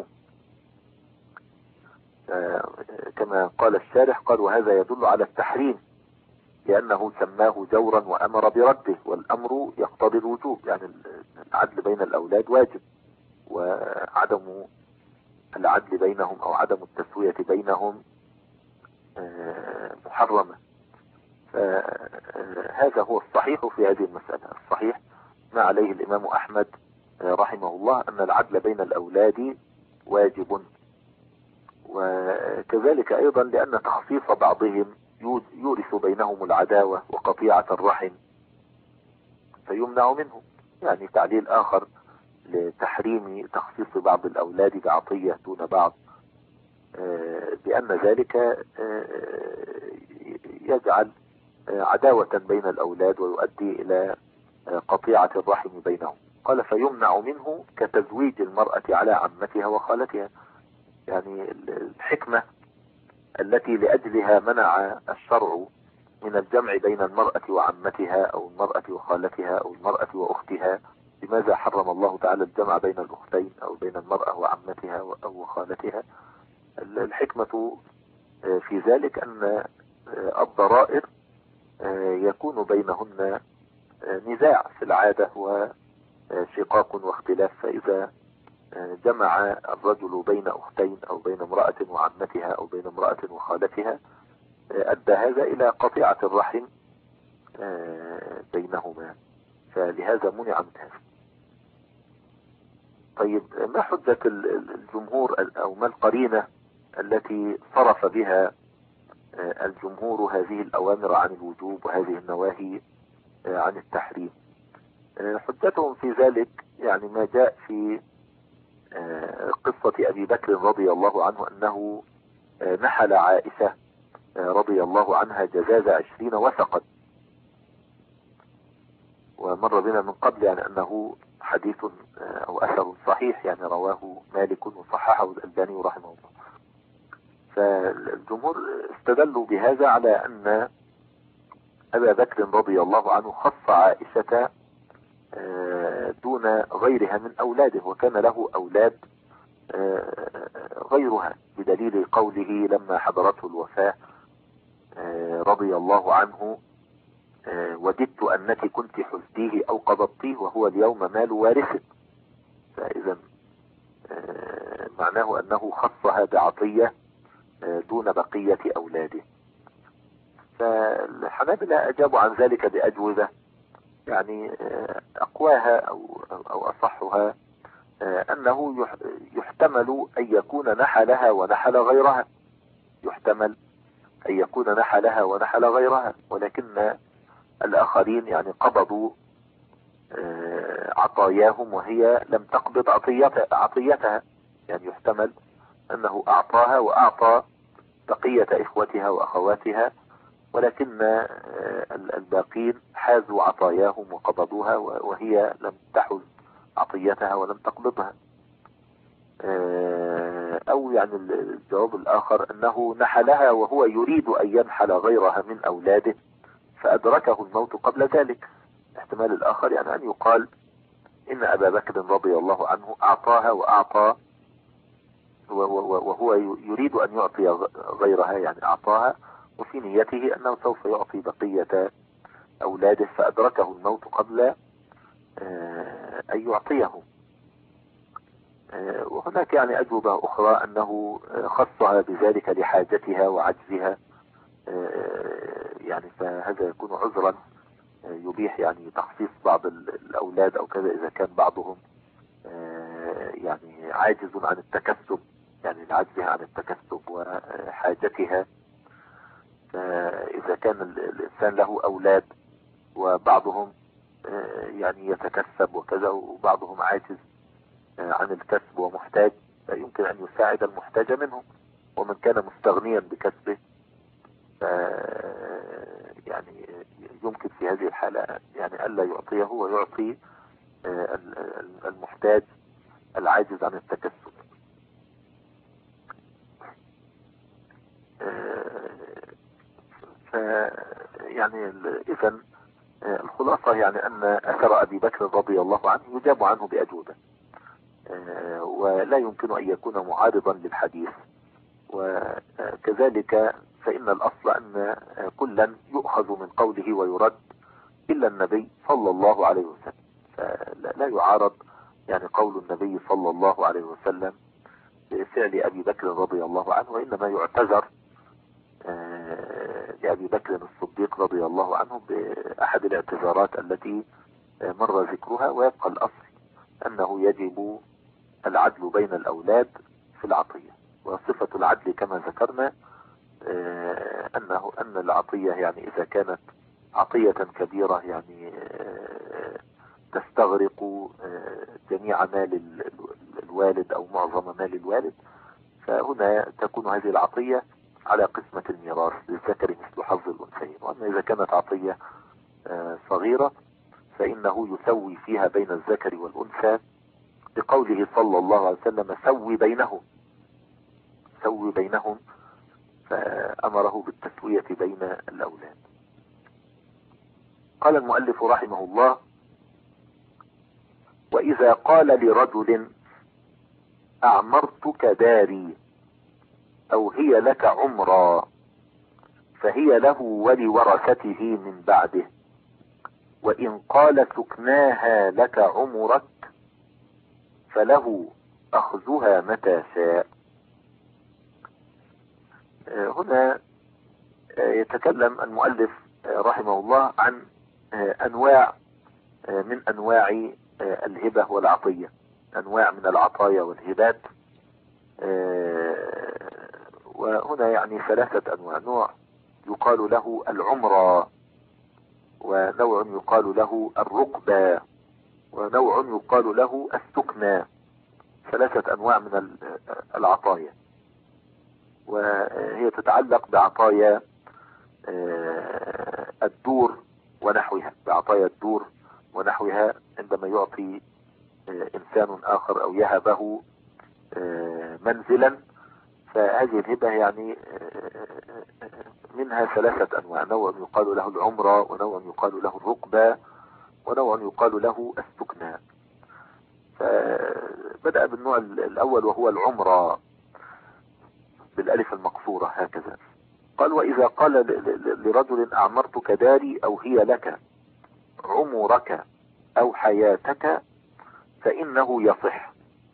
كما قال الشارح، قال: وهذا يدل على التحريم لأنه سماه جورا وأمر برده، والأمر يقتضي الوجوب، يعني العدل بين الأولاد واجب، وعدم العدل بينهم أو عدم التسوية بينهم محرمة. فهذا هو الصحيح في هذه المسألة. الصحيح ما عليه الإمام أحمد رحمه الله أن العدل بين الأولاد واجب، وكذلك أيضا لأن تخصيص بعضهم يورث بينهم العداوة وقطيعة الرحم فيمنع منه. يعني تعليل آخر لتحريم تخصيص بعض الأولاد بعطية دون بعض، بأن ذلك يجعل عداوة بين الأولاد ويؤدي إلى قطيعة الرحم بينهم. قال: فيمنع منه كتزويج المرأة على عمتها وخالتها. يعني الحكمة التي لأجلها منع الشرع من الجمع بين المرأة وعمتها أو المرأة وخالتها أو المرأة وأختها. لماذا حرم الله تعالى الجمع بين الأختين أو بين المرأة وعمتها أو خالتها؟ الحكمة في ذلك أن الضرائر يكون بينهن نزاع في العادة وشقاق واختلاف، فإذا جمع الرجل بين أختين أو بين امرأة وعمتها أو بين امرأة وخالتها أدى هذا إلى قطيعة الرحم بينهما، فلهذا منع من هذا. طيب، ما حجة الجمهور أو ما القرينة التي صرف بها الجمهور هذه الأوامر عن الوجوب وهذه النواهي عن التحريم؟ حجتهم في ذلك يعني ما جاء في قصة أبي بكر رضي الله عنه أنه نحل عائشة رضي الله عنها جزاز 20 وثقا، ومر بنا من قبل يعني أنه حديث أو أثر صحيح، يعني رواه مالك وصححه الألباني رحمه الله. فالجمهور استدلوا بهذا على أن أبا بكر رضي الله عنه خص عائشة دون غيرها من أولاده، وكان له أولاد غيرها، بدليل قوله لما حضرته الوفاة رضي الله عنه: وددت أنك كنت حزتيه أو قبضتيه وهو اليوم مال وارث. فإذا معناه أنه خصها بعطية دون بقية أولاده. فالحنابلة أجابوا عن ذلك بأجوبة، يعني أقواها أو أصحها أنه يحتمل أن يكون نحلها ونحل غيرها، يحتمل أن يكون نحلها ونحل غيرها، ولكن الآخرين يعني قبضوا عطاياهم وهي لم تقبض عطيتها، يعني يحتمل أنه أعطاها وأعطى بقية إخوتها وأخواتها، ولكن الباقين حازوا عطاياهم وقبضوها وهي لم تحز عطيتها ولم تقبضها. أو يعني الجواب الآخر أنه نحلها وهو يريد أن ينحل غيرها من أولاده فأدركه الموت قبل ذلك. الاحتمال الآخر يعني أن يقال إن أبا بكر رضي الله عنه أعطاها وأعطى وهو يريد أن يعطي غيرها، يعني أعطاها وفي نيته أنه سوف يعطي بقية أولاده فأدركه الموت قبل أن يعطيهم. وهناك يعني أجوبة أخرى أنه خصها بذلك لحاجتها وعجزها، يعني فهذا يكون عذرا يبيح يعني تخصيص بعض الأولاد أو كذا إذا كان بعضهم يعني عاجز عن التكسب، يعني لعجزها عن التكسب وحاجتها. فإذا كان الإنسان له أولاد وبعضهم يعني يتكسب وكذا وبعضهم عاجز عن الكسب ومحتاج، فيمكن أن يساعد المحتاج منهم، ومن كان مستغنيا بكسبه يعني يمكن في في هذه الحالة يعني ألا يعطيه ويعطي المحتاج العاجز عن التكسب. يعني إذن الخلاصة يعني أن أثر أبي بكر رضي الله عنه يجاب عنه بأجوبة، ولا يمكن أن يكون معارضا للحديث. وكذلك فإن الأصل أن كلا يؤخذ من قوله ويرد إلا النبي صلى الله عليه وسلم، فلا يعارض يعني قول النبي صلى الله عليه وسلم بفعل أبي بكر رضي الله عنه، وإنما يعتذر لأبي بكر الصديق رضي الله عنه بأحد الاعتذارات التي مر ذكرها. ويبقى الأصل أنه يجب العدل بين الأولاد في العطية. وصفة العدل كما ذكرنا أن العطية يعني إذا كانت عطية كبيرة يعني تستغرق جميع مال الوالد أو معظم مال الوالد، فهنا تكون هذه العطية على قسمة الميراث للذكر مثل حظ الأنثيين. وأما إذا كانت عطية صغيرة فإنه يسوي فيها بين الذكر والأنثى بقوله صلى الله عليه وسلم سوي بينهم، فأمره بالتسوية بين الأولاد. قال المؤلف رحمه الله: وإذا قال لرجل أعمرتك داري أو هي لك عمرا فهي له ولورثته من بعده، وإن قال سكناها لك عمرك فله أخذها متى شاء. هنا يتكلم المؤلف رحمه الله عن أنواع من أنواع الهبة والعطية، أنواع من العطايا والهبات. وهنا يعني ثلاثة أنواع: نوع يقال له العمرة، ونوع يقال له الركبة، ونوع يقال له السكنى. ثلاثة أنواع من العطايا، وهي تتعلق بعطايا الدور ونحوها، بعطايا الدور ونحوها عندما يعطي إنسان آخر أو يهبه منزلا. فهذه الهبة يعني منها ثلاثة أنواع: نوع يقال له العمرة، ونوع يقال له الركبة، ونوع يقال له السكنى. فبدأ بالنوع الأول وهو العمرة بالألف المقصورة هكذا. قال: وإذا قال لرجل أعمرتك داري أو هي لك عمرك أو حياتك فإنه يصح،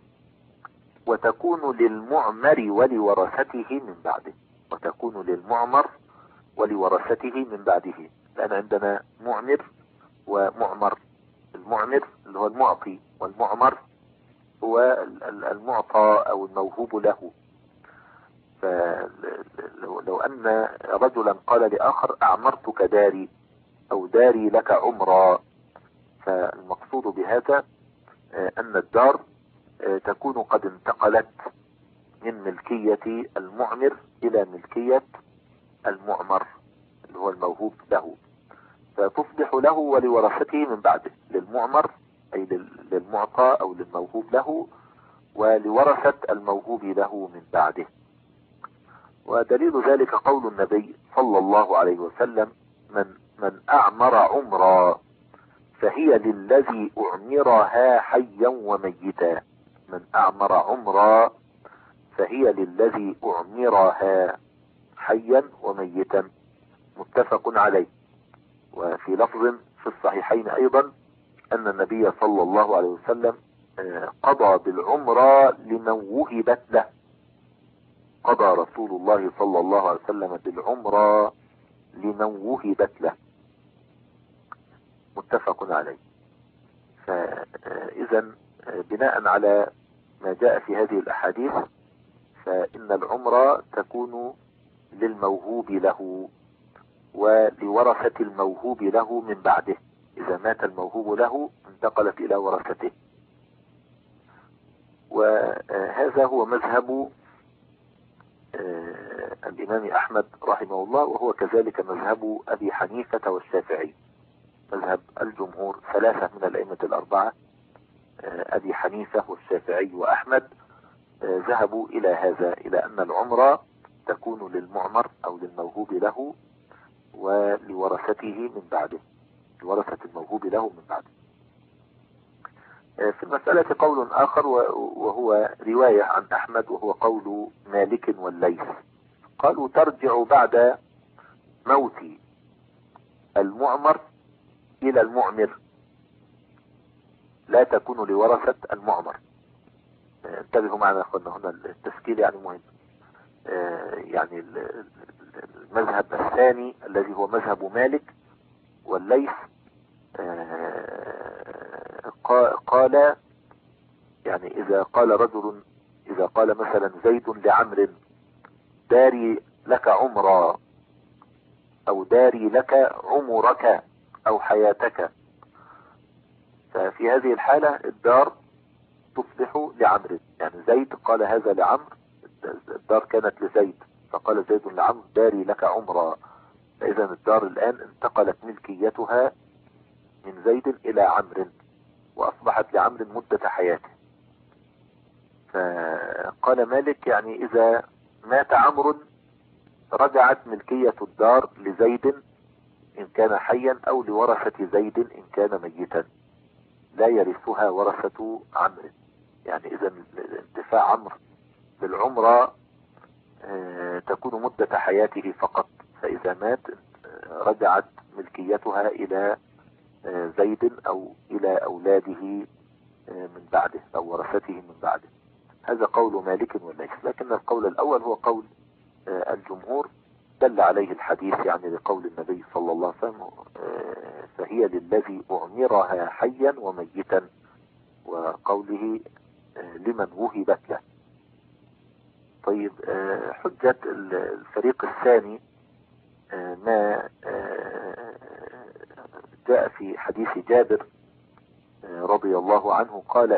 وتكون للمعمر ولورثته من بعده. وتكون للمعمر ولورثته من بعده، لأن عندنا معمر ومعمر. المعمر اللي هو المعطي، والمعمر هو المعطى أو الموهوب له. فلو أن رجلا قال لآخر أعمرتك داري أو داري لك عمرا، فالمقصود بهذا أن الدار تكون قد انتقلت من ملكية المعمر إلى ملكية المعمر اللي هو الموهوب له، فتصبح له ولورثته من بعده، للمعمر أي للمعطى أو للموهوب له، ولورثة الموهوب له من بعده. ودليل ذلك قول النبي صلى الله عليه وسلم: من أعمر عمرا فهي للذي أعمرها حيا وميتا. من أعمر عمرا فهي للذي أعمرها حيا وميتا، متفق عليه. وفي لفظ في الصحيحين أيضا أن النبي صلى الله عليه وسلم قضى بالعمرة لمن وهبت له. قضى رسول الله صلى الله عليه وسلم بالعمرة لمن وهبت له، متفق عليه. فإذا بناء على ما جاء في هذه الأحاديث فإن العمرة تكون للموهوب له ولورثة الموهوب له من بعده. إذا مات الموهوب له انتقلت إلى ورثته. وهذا هو مذهب الإمام أحمد رحمه الله، وهو كذلك مذهب أبي حنيفة والشافعي. مذهب الجمهور 3 من الأئمة الأربعة، أبي حنيفة والشافعي وأحمد، ذهبوا إلى هذا، إلى أن العمرة تكون للمعمر أو للموهوب له ولورثته من بعده، لورثة الموهوب له من بعده. في المسألة قول آخر وهو رواية عن أحمد، وهو قول مالك والليث، قالوا ترجع بعد موت المعمر إلى المعمر، لا تكون لورثة المعمر. انتبهوا معنا يا اخوانا، هنا التسكيل يعني مهم. يعني المذهب الثاني الذي هو مذهب مالك والليث قال يعني إذا قال رجل، إذا قال مثلا زيد لعمر داري لك عمرا، أو داري لك عمرك أو حياتك، ففي هذه الحالة الدار تصبح لعمر. يعني زيد قال هذا لعمر، الدار كانت لزيد، فقال زيد لعمر داري لك عمرا، فإذا الدار الآن انتقلت ملكيتها من زيد إلى عمرو، وأصبحت لعمرو مدة حياته. فقال مالك يعني إذا مات عمرو رجعت ملكية الدار لزيد إن كان حيا أو لورثة زيد إن كان ميتا، لا يرثها ورثة عمرو. يعني إذا انتفاع عمرو بالعمرة تكون مدة حياته فقط، فإذا مات رجعت ملكيتها إلى زيد أو إلى أولاده من بعده أو ورثته من بعده. هذا قول مالك والليث، لكن القول الأول هو قول الجمهور، دل عليه الحديث يعني لقول النبي صلى الله عليه وسلم فهي للذي أعمرها حيا وميتا، وقوله لمن وهبت له. طيب حجة الفريق الثاني ما جاء في حديث جابر رضي الله عنه قال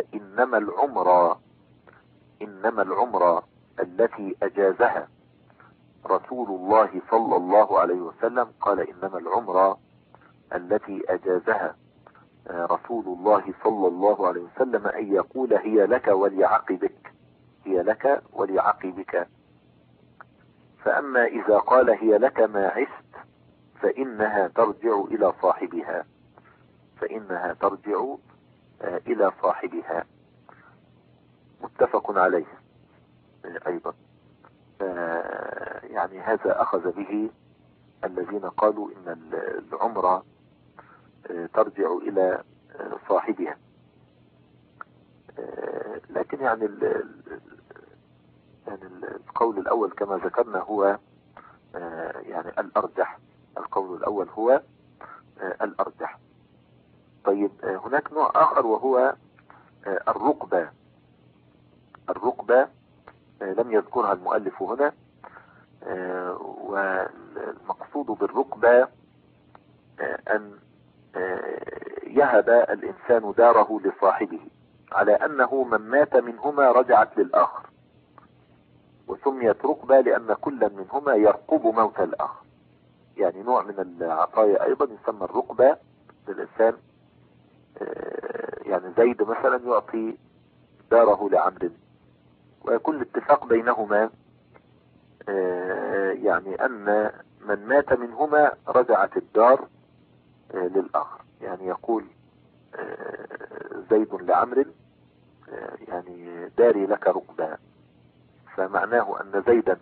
إنما العمرة التي أجازها رسول الله صلى الله عليه وسلم، قال إنما العمرة التي أجازها رسول الله صلى الله عليه وسلم أن يقول هي لك ولعقبك، هي لك ولعقبك، فأما إذا قال هي لك ما عشت فإنها ترجع إلى صاحبها، فإنها ترجع إلى صاحبها. متفق عليه أيضا. يعني هذا أخذ به الذين قالوا إن العمرة ترجع إلى صاحبها. لكن يعني القول الأول كما ذكرنا هو يعني الأرجح، القول الأول هو الأرجح. طيب هناك نوع آخر وهو الرقبة. الرقبة لم يذكرها المؤلف هنا، والمقصود بالرقبة أن يهب الإنسان داره لصاحبه على أنه من مات منهما رجعت للآخر، وسميت رقبة لأن كل منهما يرقب موت الآخر. يعني نوع من العطايا أيضا يسمى الرقبة للإنسان. يعني زيد مثلا يعطي داره لعمرو، ويكون الاتفاق بينهما يعني أن من مات منهما رجعت الدار للآخر. يعني يقول زيد لعمرو يعني داري لك رقبة، فمعناه أن زيدا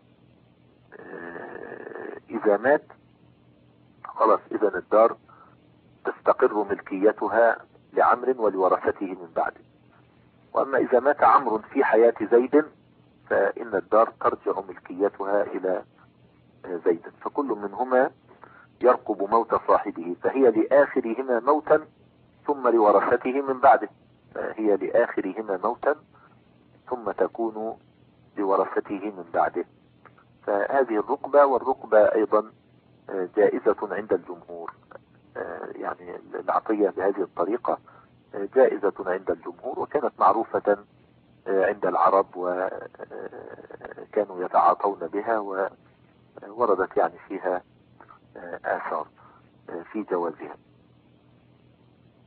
إذا مات خلاص إذا الدار تستقر ملكيتها لعمرو ولورثته من بعده. وأما إذا مات عمرو في حياة زيد فإن الدار ترجع ملكيتها إلى زيد، فكل منهما يرقب موت صاحبه، فهي لآخرهما موتا ثم لورثته من بعده، فهي لآخرهما موتا ثم تكون لورثته من بعده. فهذه الرقبة، والرقبة أيضا جائزة عند الجمهور. يعني العطية بهذه الطريقة جائزة عند الجمهور، وكانت معروفة عند العرب وكانوا يتعاطون بها، ووردت يعني فيها آثار في جوازها.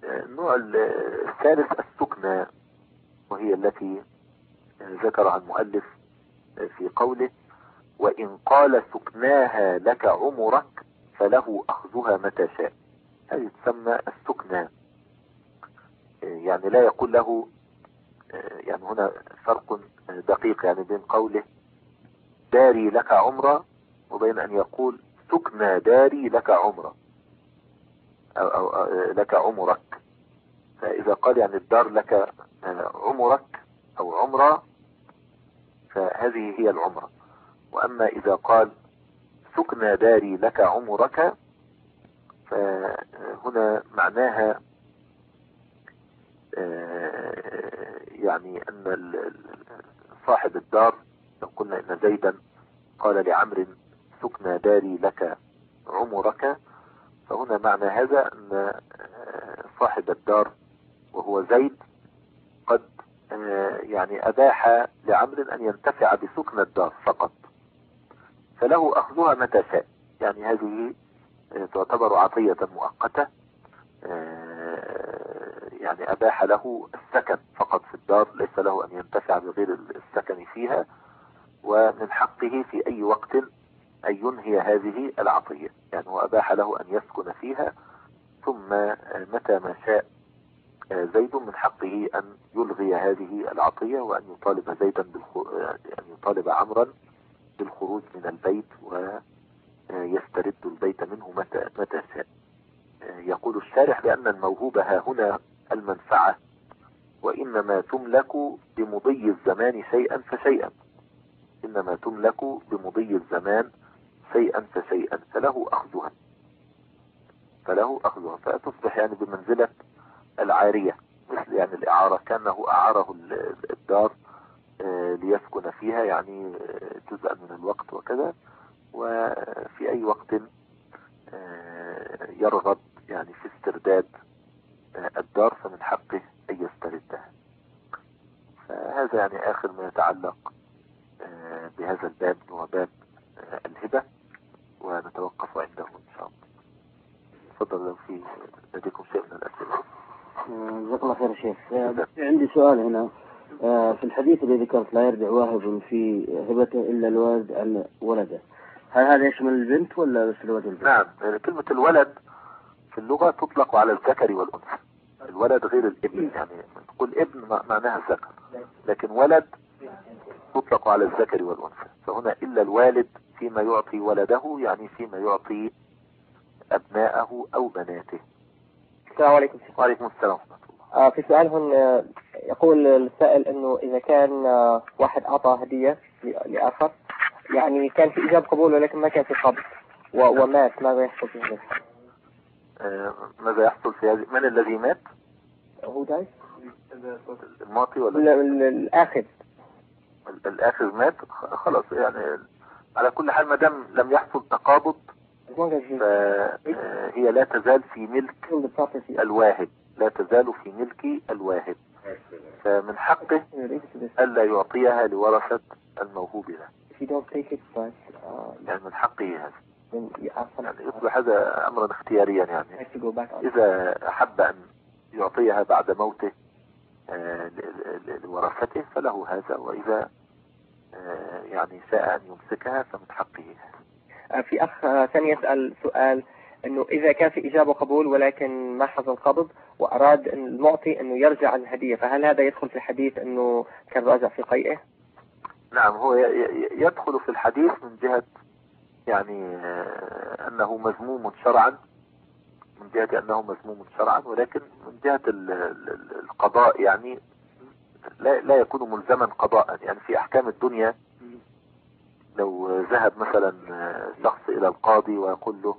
النوع الثالث السكنى، وهي التي ذكرها المؤلف في قوله: وإن قال سكناها لك عمرك فله أخذها متى شاء. هذه تسمى السكنى، يعني لا يقول له، يعني هنا فرق دقيق يعني بين قوله داري لك عمرة وبين أن يقول سكنى داري لك عمرة أو لك عمرك. فإذا قال يعني الدار لك عمرك أو عمرة فهذه هي العمرة. وأما إذا قال سكنى داري لك عمرك فهنا معناها يعني أن صاحب الدار، لو قلنا إن زيدا قال لعمر سكنى داري لك عمرك، فهنا معنى هذا أن صاحب الدار وهو زيد قد يعني أباح لعمر أن ينتفع بسكن الدار فقط، فله أخذها متى شاء. يعني هذه تعتبر عطية مؤقتة، يعني أباح له السكن فقط في الدار، ليس له أن ينتفع بغير السكن فيها، ومن حقه في أي وقت أن ينهي هذه العطية. يعني هو أباح له أن يسكن فيها، ثم متى ما شاء زيد من حقه أن يلغي هذه العطية وأن يطالب أن يطالب عمرا بالخروج من البيت ويسترد البيت منه متى شاء. يقول الشارح لأن الموهوب ها هنا المنفعة، وإنما تملك بمضي الزمان شيئا فشيئا، إنما تملك بمضي الزمان شيئا فشيئا، فله أخذها فتصبح يعني بمنزلة العارية، مثل يعني الإعارة، كأنه أعاره الدار ليسكن فيها يعني جزءا من الوقت وكذا، وفي أي وقت يرغب يعني في استرداد الدار فمن حقه أن يستردها. فهذا يعني آخر ما يتعلق بهذا الباب، هو باب الهبة، ونتوقف عنده إن شاء الله. تفضل لو في لديكم شيء من الأسئلة. جزاك الله خير شيخ. عندي سؤال هنا. في الحديث الذي ذكرت لا يرجع واهب في هبته إلا الوالد عن ولده، هل هذا يشمل البنت ولا بس الولد والبنت؟ نعم، كلمة الولد في اللغة تطلق على الذكر والأنثى. الولد غير الابن، يعني تقول ابن معناها الذكر، لكن ولد تطلق على الذكر والأنثى. فهنا إلا الوالد فيما يعطي ولده، يعني فيما يعطي أبناءه أو بناته. السلام عليكم. وعليكم السلام ورحمة الله. في سؤال هنا يقول السائل أنه إذا كان واحد أعطى هدية لآخر، يعني كان في إجابة قبول ولكن ما كان في قبض ومات، ماذا يحصل في هذا؟ ماذا يحصل في هذه؟ من الذي مات؟ هو دايس المعطي ولا الآخذ؟ الآخذ مات، خلاص. يعني على كل حال ما دام لم يحصل تقابض فهي لا تزال في ملك الواهب، لا تزال في ملك الواهب، فمن حقه ألا يعطيها لورثة الموهوب له. يعني من حقه هذا، يعني يصبح هذا أمرا اختياريا. يعني إذا أحب أن يعطيها بعد موته لورثته فله هذا، وإذا يعني شاء أن يمسكها فمن حقه هذا. في أخ ثاني يسأل سؤال أنه إذا كان في إجابة قبول ولكن ما حصل قبض وأراد المعطي أنه يرجع عن الهدية، فهل هذا يدخل في الحديث أنه كان راجع في قيئه؟ نعم، هو يدخل في الحديث من جهة يعني أنه مذموم شرعا، من جهة أنه مذموم شرعا، ولكن من جهة القضاء يعني لا يكون ملزما قضاء. يعني في أحكام الدنيا لو ذهب مثلا شخص إلى القاضي ويقول له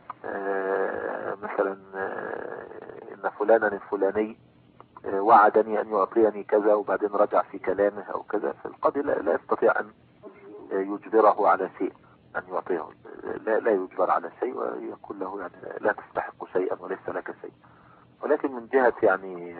مثلا إن فلانا الفلاني وعدني أن يعطيني كذا وبعدين رجع في كلامه أو كذا، فالقاضي لا يستطيع أن يجبره على شيء، أن يعطيه، لا يجبر على شيء، ويقول له يعني لا تستحق شيئا وليس لك شيء. ولكن من جهة يعني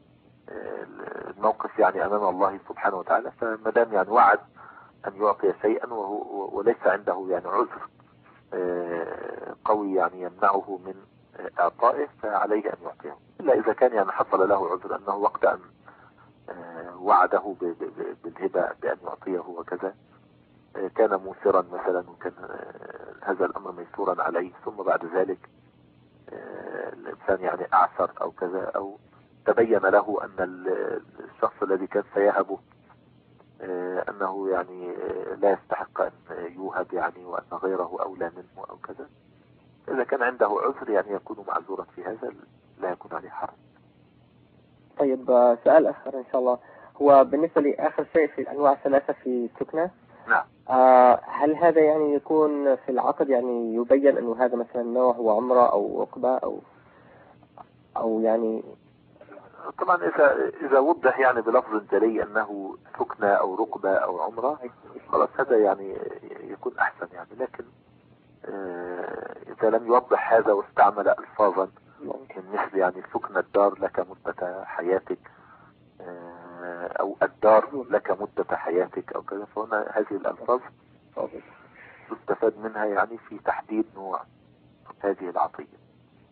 الموقف يعني أمام الله سبحانه وتعالى، فما دام يعني وعد أن يعطي شيئا وليس عنده يعني عذر قوي يعني يمنعه من إعطائه، فعليه أن يعطيه. إلا إذا كان يعني حصل له عذر أنه وقت أن وعده بالهبة بأن يعطيه وكذا كان موسرا مثلا، وكان هذا الأمر ميسورا عليه، ثم بعد ذلك الإنسان يعني أعسر أو كذا، أو تبين له أن الشخص الذي كان سيهبه أنه يعني لا يستحق أن يوهب يعني، وأن غيره أولى منه أو كذا. إذا كان عنده عذر يعني يكون معذورا في هذا، لا يكون عليه حرج. طيب سؤال آخر إن شاء الله، هو بالنسبة لآخر شيء في الأنواع الثلاثة في السكنة. نعم. هل هذا يعني يكون في العقد يعني يبين أنه هذا مثلا نوع هو عمرة أو عقبة أو يعني؟ طبعا إذا وضح يعني بلفظ جلي أنه سكنة أو ركبة أو عمرة، خلاص هذا يعني يكون أحسن يعني. لكن إذا لم يوضح هذا واستعمل ألفاظا مثل يعني سكن الدار لك مدة حياتك، أو الدار لك مدة حياتك أو كذا، فهنا هذه الألفاظ تستفاد منها يعني في تحديد نوع هذه العطية.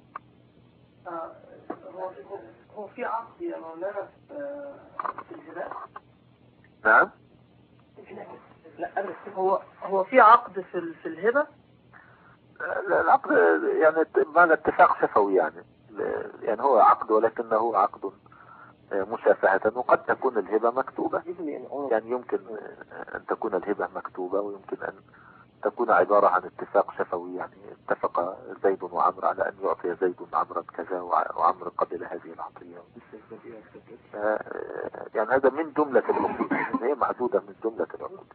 هو في عقد يا مولانا في الهباء؟ نعم. لا هو في عقد في الهبة؟ العقد يعني معنى اتفاق شفوي يعني هو عقد، ولكنه عقد مشافهة، وقد تكون الهبة مكتوبة. يعني يمكن أن تكون الهبة مكتوبة، ويمكن أن تكون عبارة عن اتفاق شفوي، يعني اتفق زيد وعمر على أن يعطي زيد عمرا كذا، وعمر قبل هذه العطية. يعني هذا من جملة العقود، هي معدودة من جملة العقود،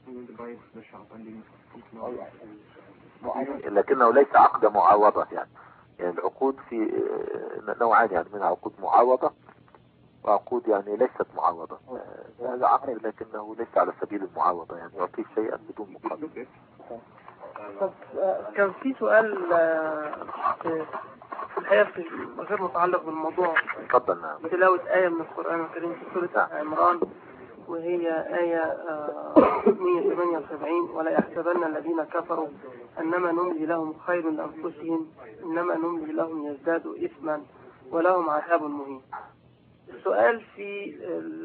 لكنه ليس عقد معاوضة. يعني العقود في نوعان، يعني منها عقود معاوضة وعقود يعني ليست معاوضة. هذا عقد لكنه ليس على سبيل المعاوضة، يعني يعطيه شيئا بدون مقابل. كان في سؤال في الحقيقة غير متعلق بالموضوع. تفضل. نعم. تلاوة آية من القرآن الكريم في سورة عمران، وهي آية 178: ولا يحسبن الذين كفروا أنما نملي لهم خير لأنفسهم إنما نملي لهم يزدادوا إثما ولهم عذاب مهين. السؤال في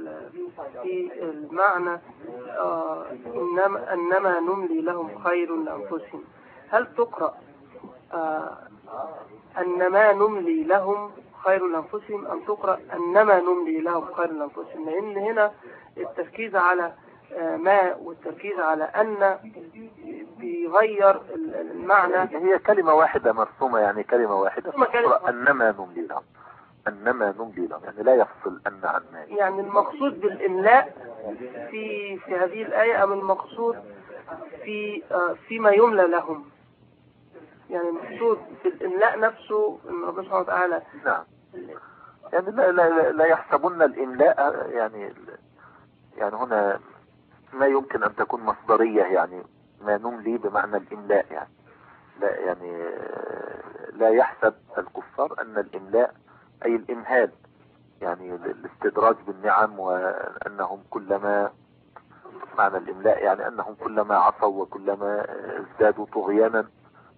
المعنى إنما نملي لهم خير لأنفسهم، هل تقرأ أنما نملي لهم خير لأنفسهم أم تقرأ أنما نملي لهم خير لأنفسهم؟ لأن هنا التركيز على ما والتركيز على أن بيغير المعنى. هي كلمة واحدة مرسومة، يعني كلمة واحدة، أنما نملي لهم، أنما نملي لهم، يعني لا يفصل أن عن ما. يعني المقصود بالإملاء في هذه الآية أم المقصود فيما يملى لهم؟ يعني المقصود في الإملاء نفسه إن ربنا سبحانه وتعالى. نعم. يعني لا يحسبن الإملاء، يعني هنا ما يمكن أن تكون مصدرية، يعني ما نملي بمعنى الإملاء، يعني لا، يعني لا يحسب الكفار أن الإملاء أي الإمهال، يعني الاستدراج بالنعم، وأنهم كلما معنى الإملاء يعني أنهم كلما عصوا وكلما ازدادوا طغيانا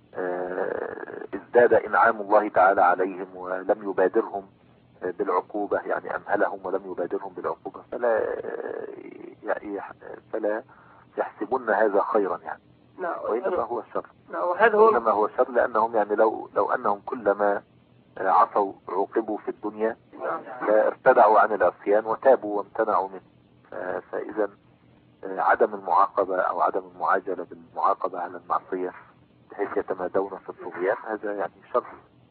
ازداد إنعام الله تعالى عليهم، ولم يبادرهم بالعقوبة، يعني أمهلهم ولم يبادرهم بالعقوبة، فلا يحسبون هذا خيرا يعني. وإنما هو الشر. إنما هو الشر، لأنهم يعني لو أنهم كلما عصوا عوقبوا في الدنيا ارتدعوا عن العصيان وتابوا وامتنعوا منه. فإذا عدم المعاقبة أو عدم المعاجلة بالمعاقبة على المعصية بحيث يتمادون في الطغيان، هذا يعني شر،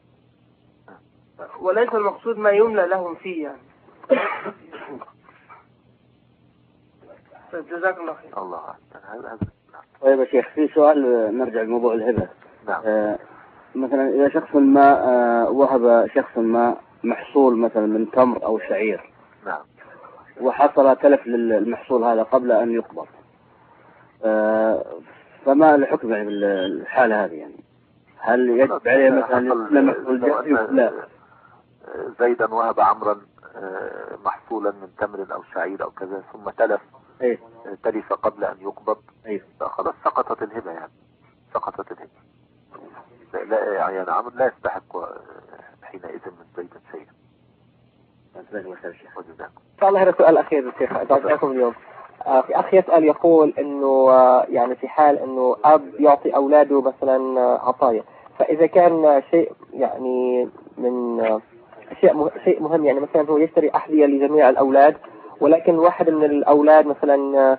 وليس المقصود ما يملى لهم فيه يعني. جزاك الله خير. الله هذا. طيب يا شيخ، في سؤال نرجع لموضوع الهبة. نعم. مثلا إذا شخص ما وهب شخص ما محصول مثلا من تمر أو شعير. نعم. وحصل تلف للمحصول هذا قبل أن يقبض، فما الحكم يعني بالحالة هذه؟ يعني هل يجب عليه مثلا المحصول لا زيدا وهب عمرا محصولا من تمر أو شعير أو كذا، ثم تلف تلف قبل أن يقبض، خلاص سقطت الهبة، يعني سقطت الهبة. لا يعني عمرو لا يستحق حينئذ من زيد شيئا. جزاك الله خير شيخ. وجزاكم. إن شاء الله هذا سؤال أخير شيخ أجاوبكم اليوم. في أخ يسأل يقول إنه يعني في حال إنه أب يعطي أولاده مثلا عطايا، فإذا كان شيء يعني من شيء مهم، يعني مثلا هو يشتري أحذية لجميع الأولاد، ولكن واحد من الأولاد مثلا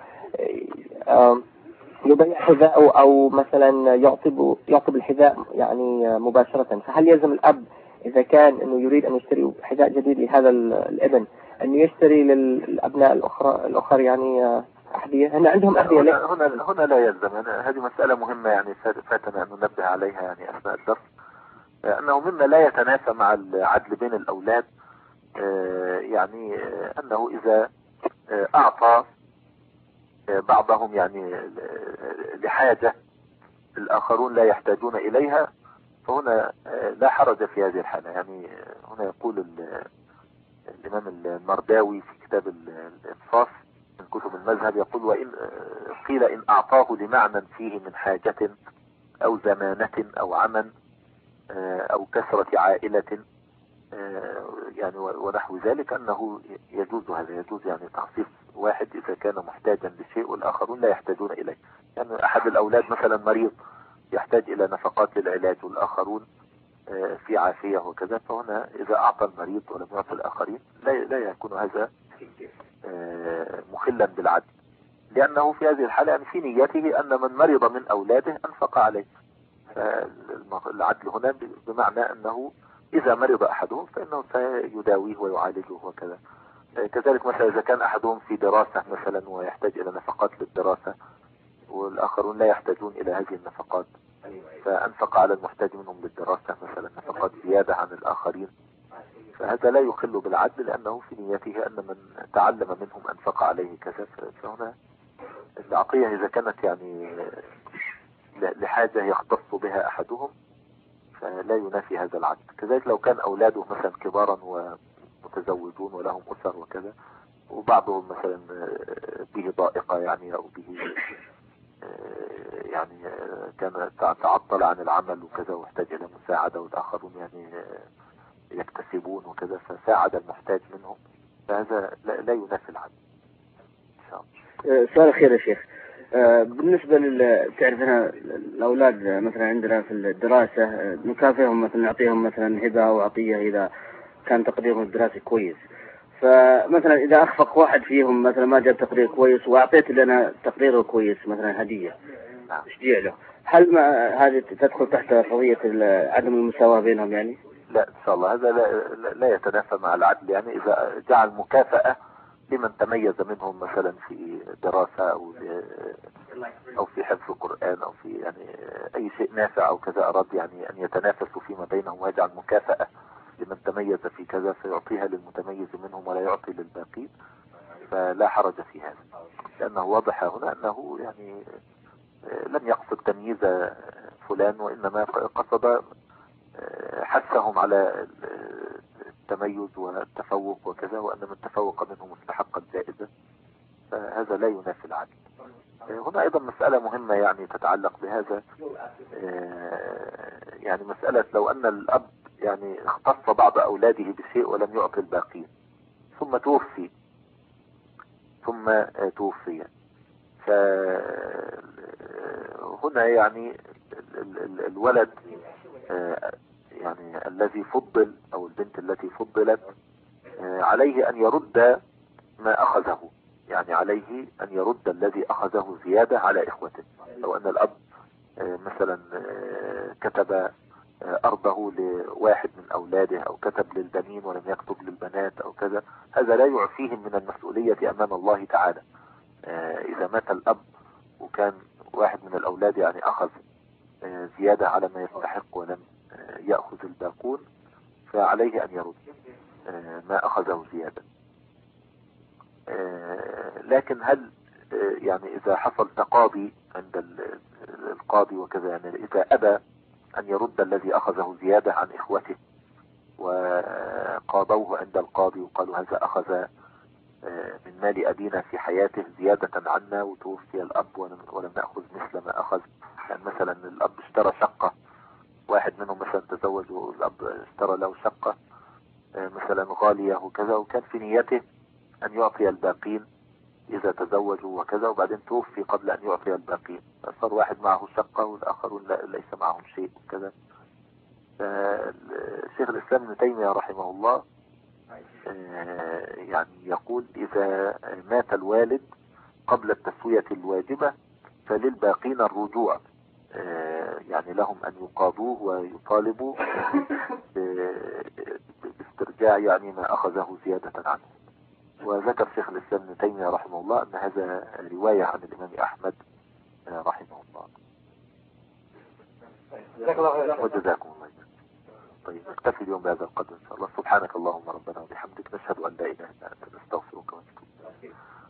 يبيع حذاءه أو مثلا يعطب الحذاء يعني مباشرة، فهل يلزم الأب إذا كان إنه يريد أن يشتري حذاء جديد لهذا الابن أن يشتري للأبناء الأخر يعني أحذية؟ هن عندهم أحذية ليه؟ هنا لا يلزم. هذه مسألة مهمة يعني فاتنا أن ننبه عليها يعني أثناء الدرس، أنه مما لا يتنافى مع العدل بين الأولاد يعني أنه إذا أعطى بعضهم يعني لحاجة الآخرون لا يحتاجون إليها، فهنا لا حرج في هذه الحالة. يعني هنا يقول الإمام المرداوي في كتاب الإنصاف من كتب المذهب، يقول: وإن قيل إن أعطاه لمعنى فيه من حاجة أو زمانة أو عمل أو كثرة عائلة يعني ونحو ذلك، أنه يجوز هذا، يجوز يعني تخصيص واحد إذا كان محتاجا لشيء والآخرون لا يحتاجون إليه. يعني أحد الأولاد مثلا مريض يحتاج إلى نفقات للعلاج والآخرون في عافية وكذا، فهنا إذا أعطى المريض ولم يعطي الآخرين لا يكون هذا مخلا بالعدل، لأنه في هذه الحالة يعني في نيته أن من مرض من أولاده أنفق عليه. العدل هنا بمعنى أنه إذا مرض أحدهم فإنه سيداويه ويعالجه وكذا. كذلك مثلا إذا كان أحدهم في دراسة مثلا ويحتاج إلى نفقات للدراسة والآخرون لا يحتاجون إلى هذه النفقات، فأنفق على المحتاج منهم للدراسة مثلا نفقات زيادة عن الآخرين، فهذا لا يخل بالعدل، لأنه في نيته أن من تعلم منهم أنفق عليه كذا. فهنا العطية إذا كانت يعني لحاجة يختص بها أحدهم فلا ينافي هذا العدل. كذلك لو كان أولاده مثلا كبارا ومتزوجون ولهم أسر وكذا، وبعضهم مثلا به ضائقة يعني أو به يعني كان تعطل عن العمل وكذا واحتاج إلى مساعدة والآخرون يعني يكتسبون وكذا فساعد المحتاج منهم، فهذا لا ينافي العدل إن شاء الله. سؤال أخير يا شيخ، بالنسبة تعرف هنا الأولاد مثلا عندنا في الدراسة نكافئهم مثلا نعطيهم مثلا هبة أو عطية إذا كان تقديرهم الدراسي كويس، فمثلا إذا أخفق واحد فيهم مثلا ما جاب تقدير كويس وأعطيت لنا تقديره كويس مثلا هدية تشجيع له، هل هذه تدخل تحت قضية عدم المساواة بينهم يعني؟ لا إن شاء الله، هذا لا يتنافى مع العدل. يعني إذا جعل مكافأة لمن تميز منهم مثلا في دراسة أو في حفظ القرآن أو في يعني أي شيء نافع أو كذا، أراد يعني أن يتنافسوا فيما بينهم ويجعل مكافأة لمن تميز في كذا فيعطيها للمتميز منهم ولا يعطي للباقين، فلا حرج في هذا، لأنه واضح هنا أنه يعني لم يقصد تمييز فلان، وإنما قصد حثهم على التميز والتفوق وكذا، وأن من تفوق منهم مستحق الجائزة، فهذا لا ينافي العدل. هنا أيضا مسألة مهمة يعني تتعلق بهذا، يعني مسألة لو أن الأب يعني اختص بعض أولاده بشيء ولم يعطي الباقين ثم توفي فهنا يعني الولد يعني الذي فضل أو البنت التي فضلت عليه أن يرد ما أخذه، يعني عليه أن يرد الذي أخذه زيادة على إخوته. لو أن الأب مثلا كتب أرضه لواحد من أولاده أو كتب للبنين ولم يكتب للبنات أو كذا، هذا لا يعفيهم من المسؤولية أمام الله تعالى. إذا مات الأب وكان واحد من الأولاد يعني أخذ زيادة على ما يستحق ولم يأخذ الباقون، فعليه أن يرد ما أخذه زيادة. لكن هل يعني إذا حصل تقاضي عند القاضي وكذا، يعني إذا أبى أن يرد الذي أخذه زيادة عن إخوته وقاضوه عند القاضي وقالوا هذا أخذ من مال أبينا في حياته زيادة عنا وتوفي الأب ولم نأخذ مثل ما أخذ، يعني مثلا الأب اشترى شقة، واحد منهم مثلا تزوج والأب اشترى له شقة مثلا غالية وكذا، وكان في نيته أن يعطي الباقين إذا تزوجوا وكذا، وبعدين توفي قبل أن يعطي الباقين، صار واحد معه شقة والآخرون ليس معهم شيء وكذا. شيخ الإسلام ابن تيمية رحمه الله يعني يقول إذا مات الوالد قبل التسوية الواجبة فللباقين الرجوع، يعني لهم أن يقاضوه ويطالبوا باسترجاع يعني ما أخذه زيادة عنه. وذكر شيخ الإسلام ابن تيمية رحمه الله أن هذا رواية عن الإمام أحمد رحمه الله. وجزاكم الله خيرا. طيب نكتفي اليوم بهذا القدر إن شاء الله. سبحانك اللهم ربنا وبحمدك، نشهد أن لا إله إلا أنت، نستغفرك ونتوب إليك.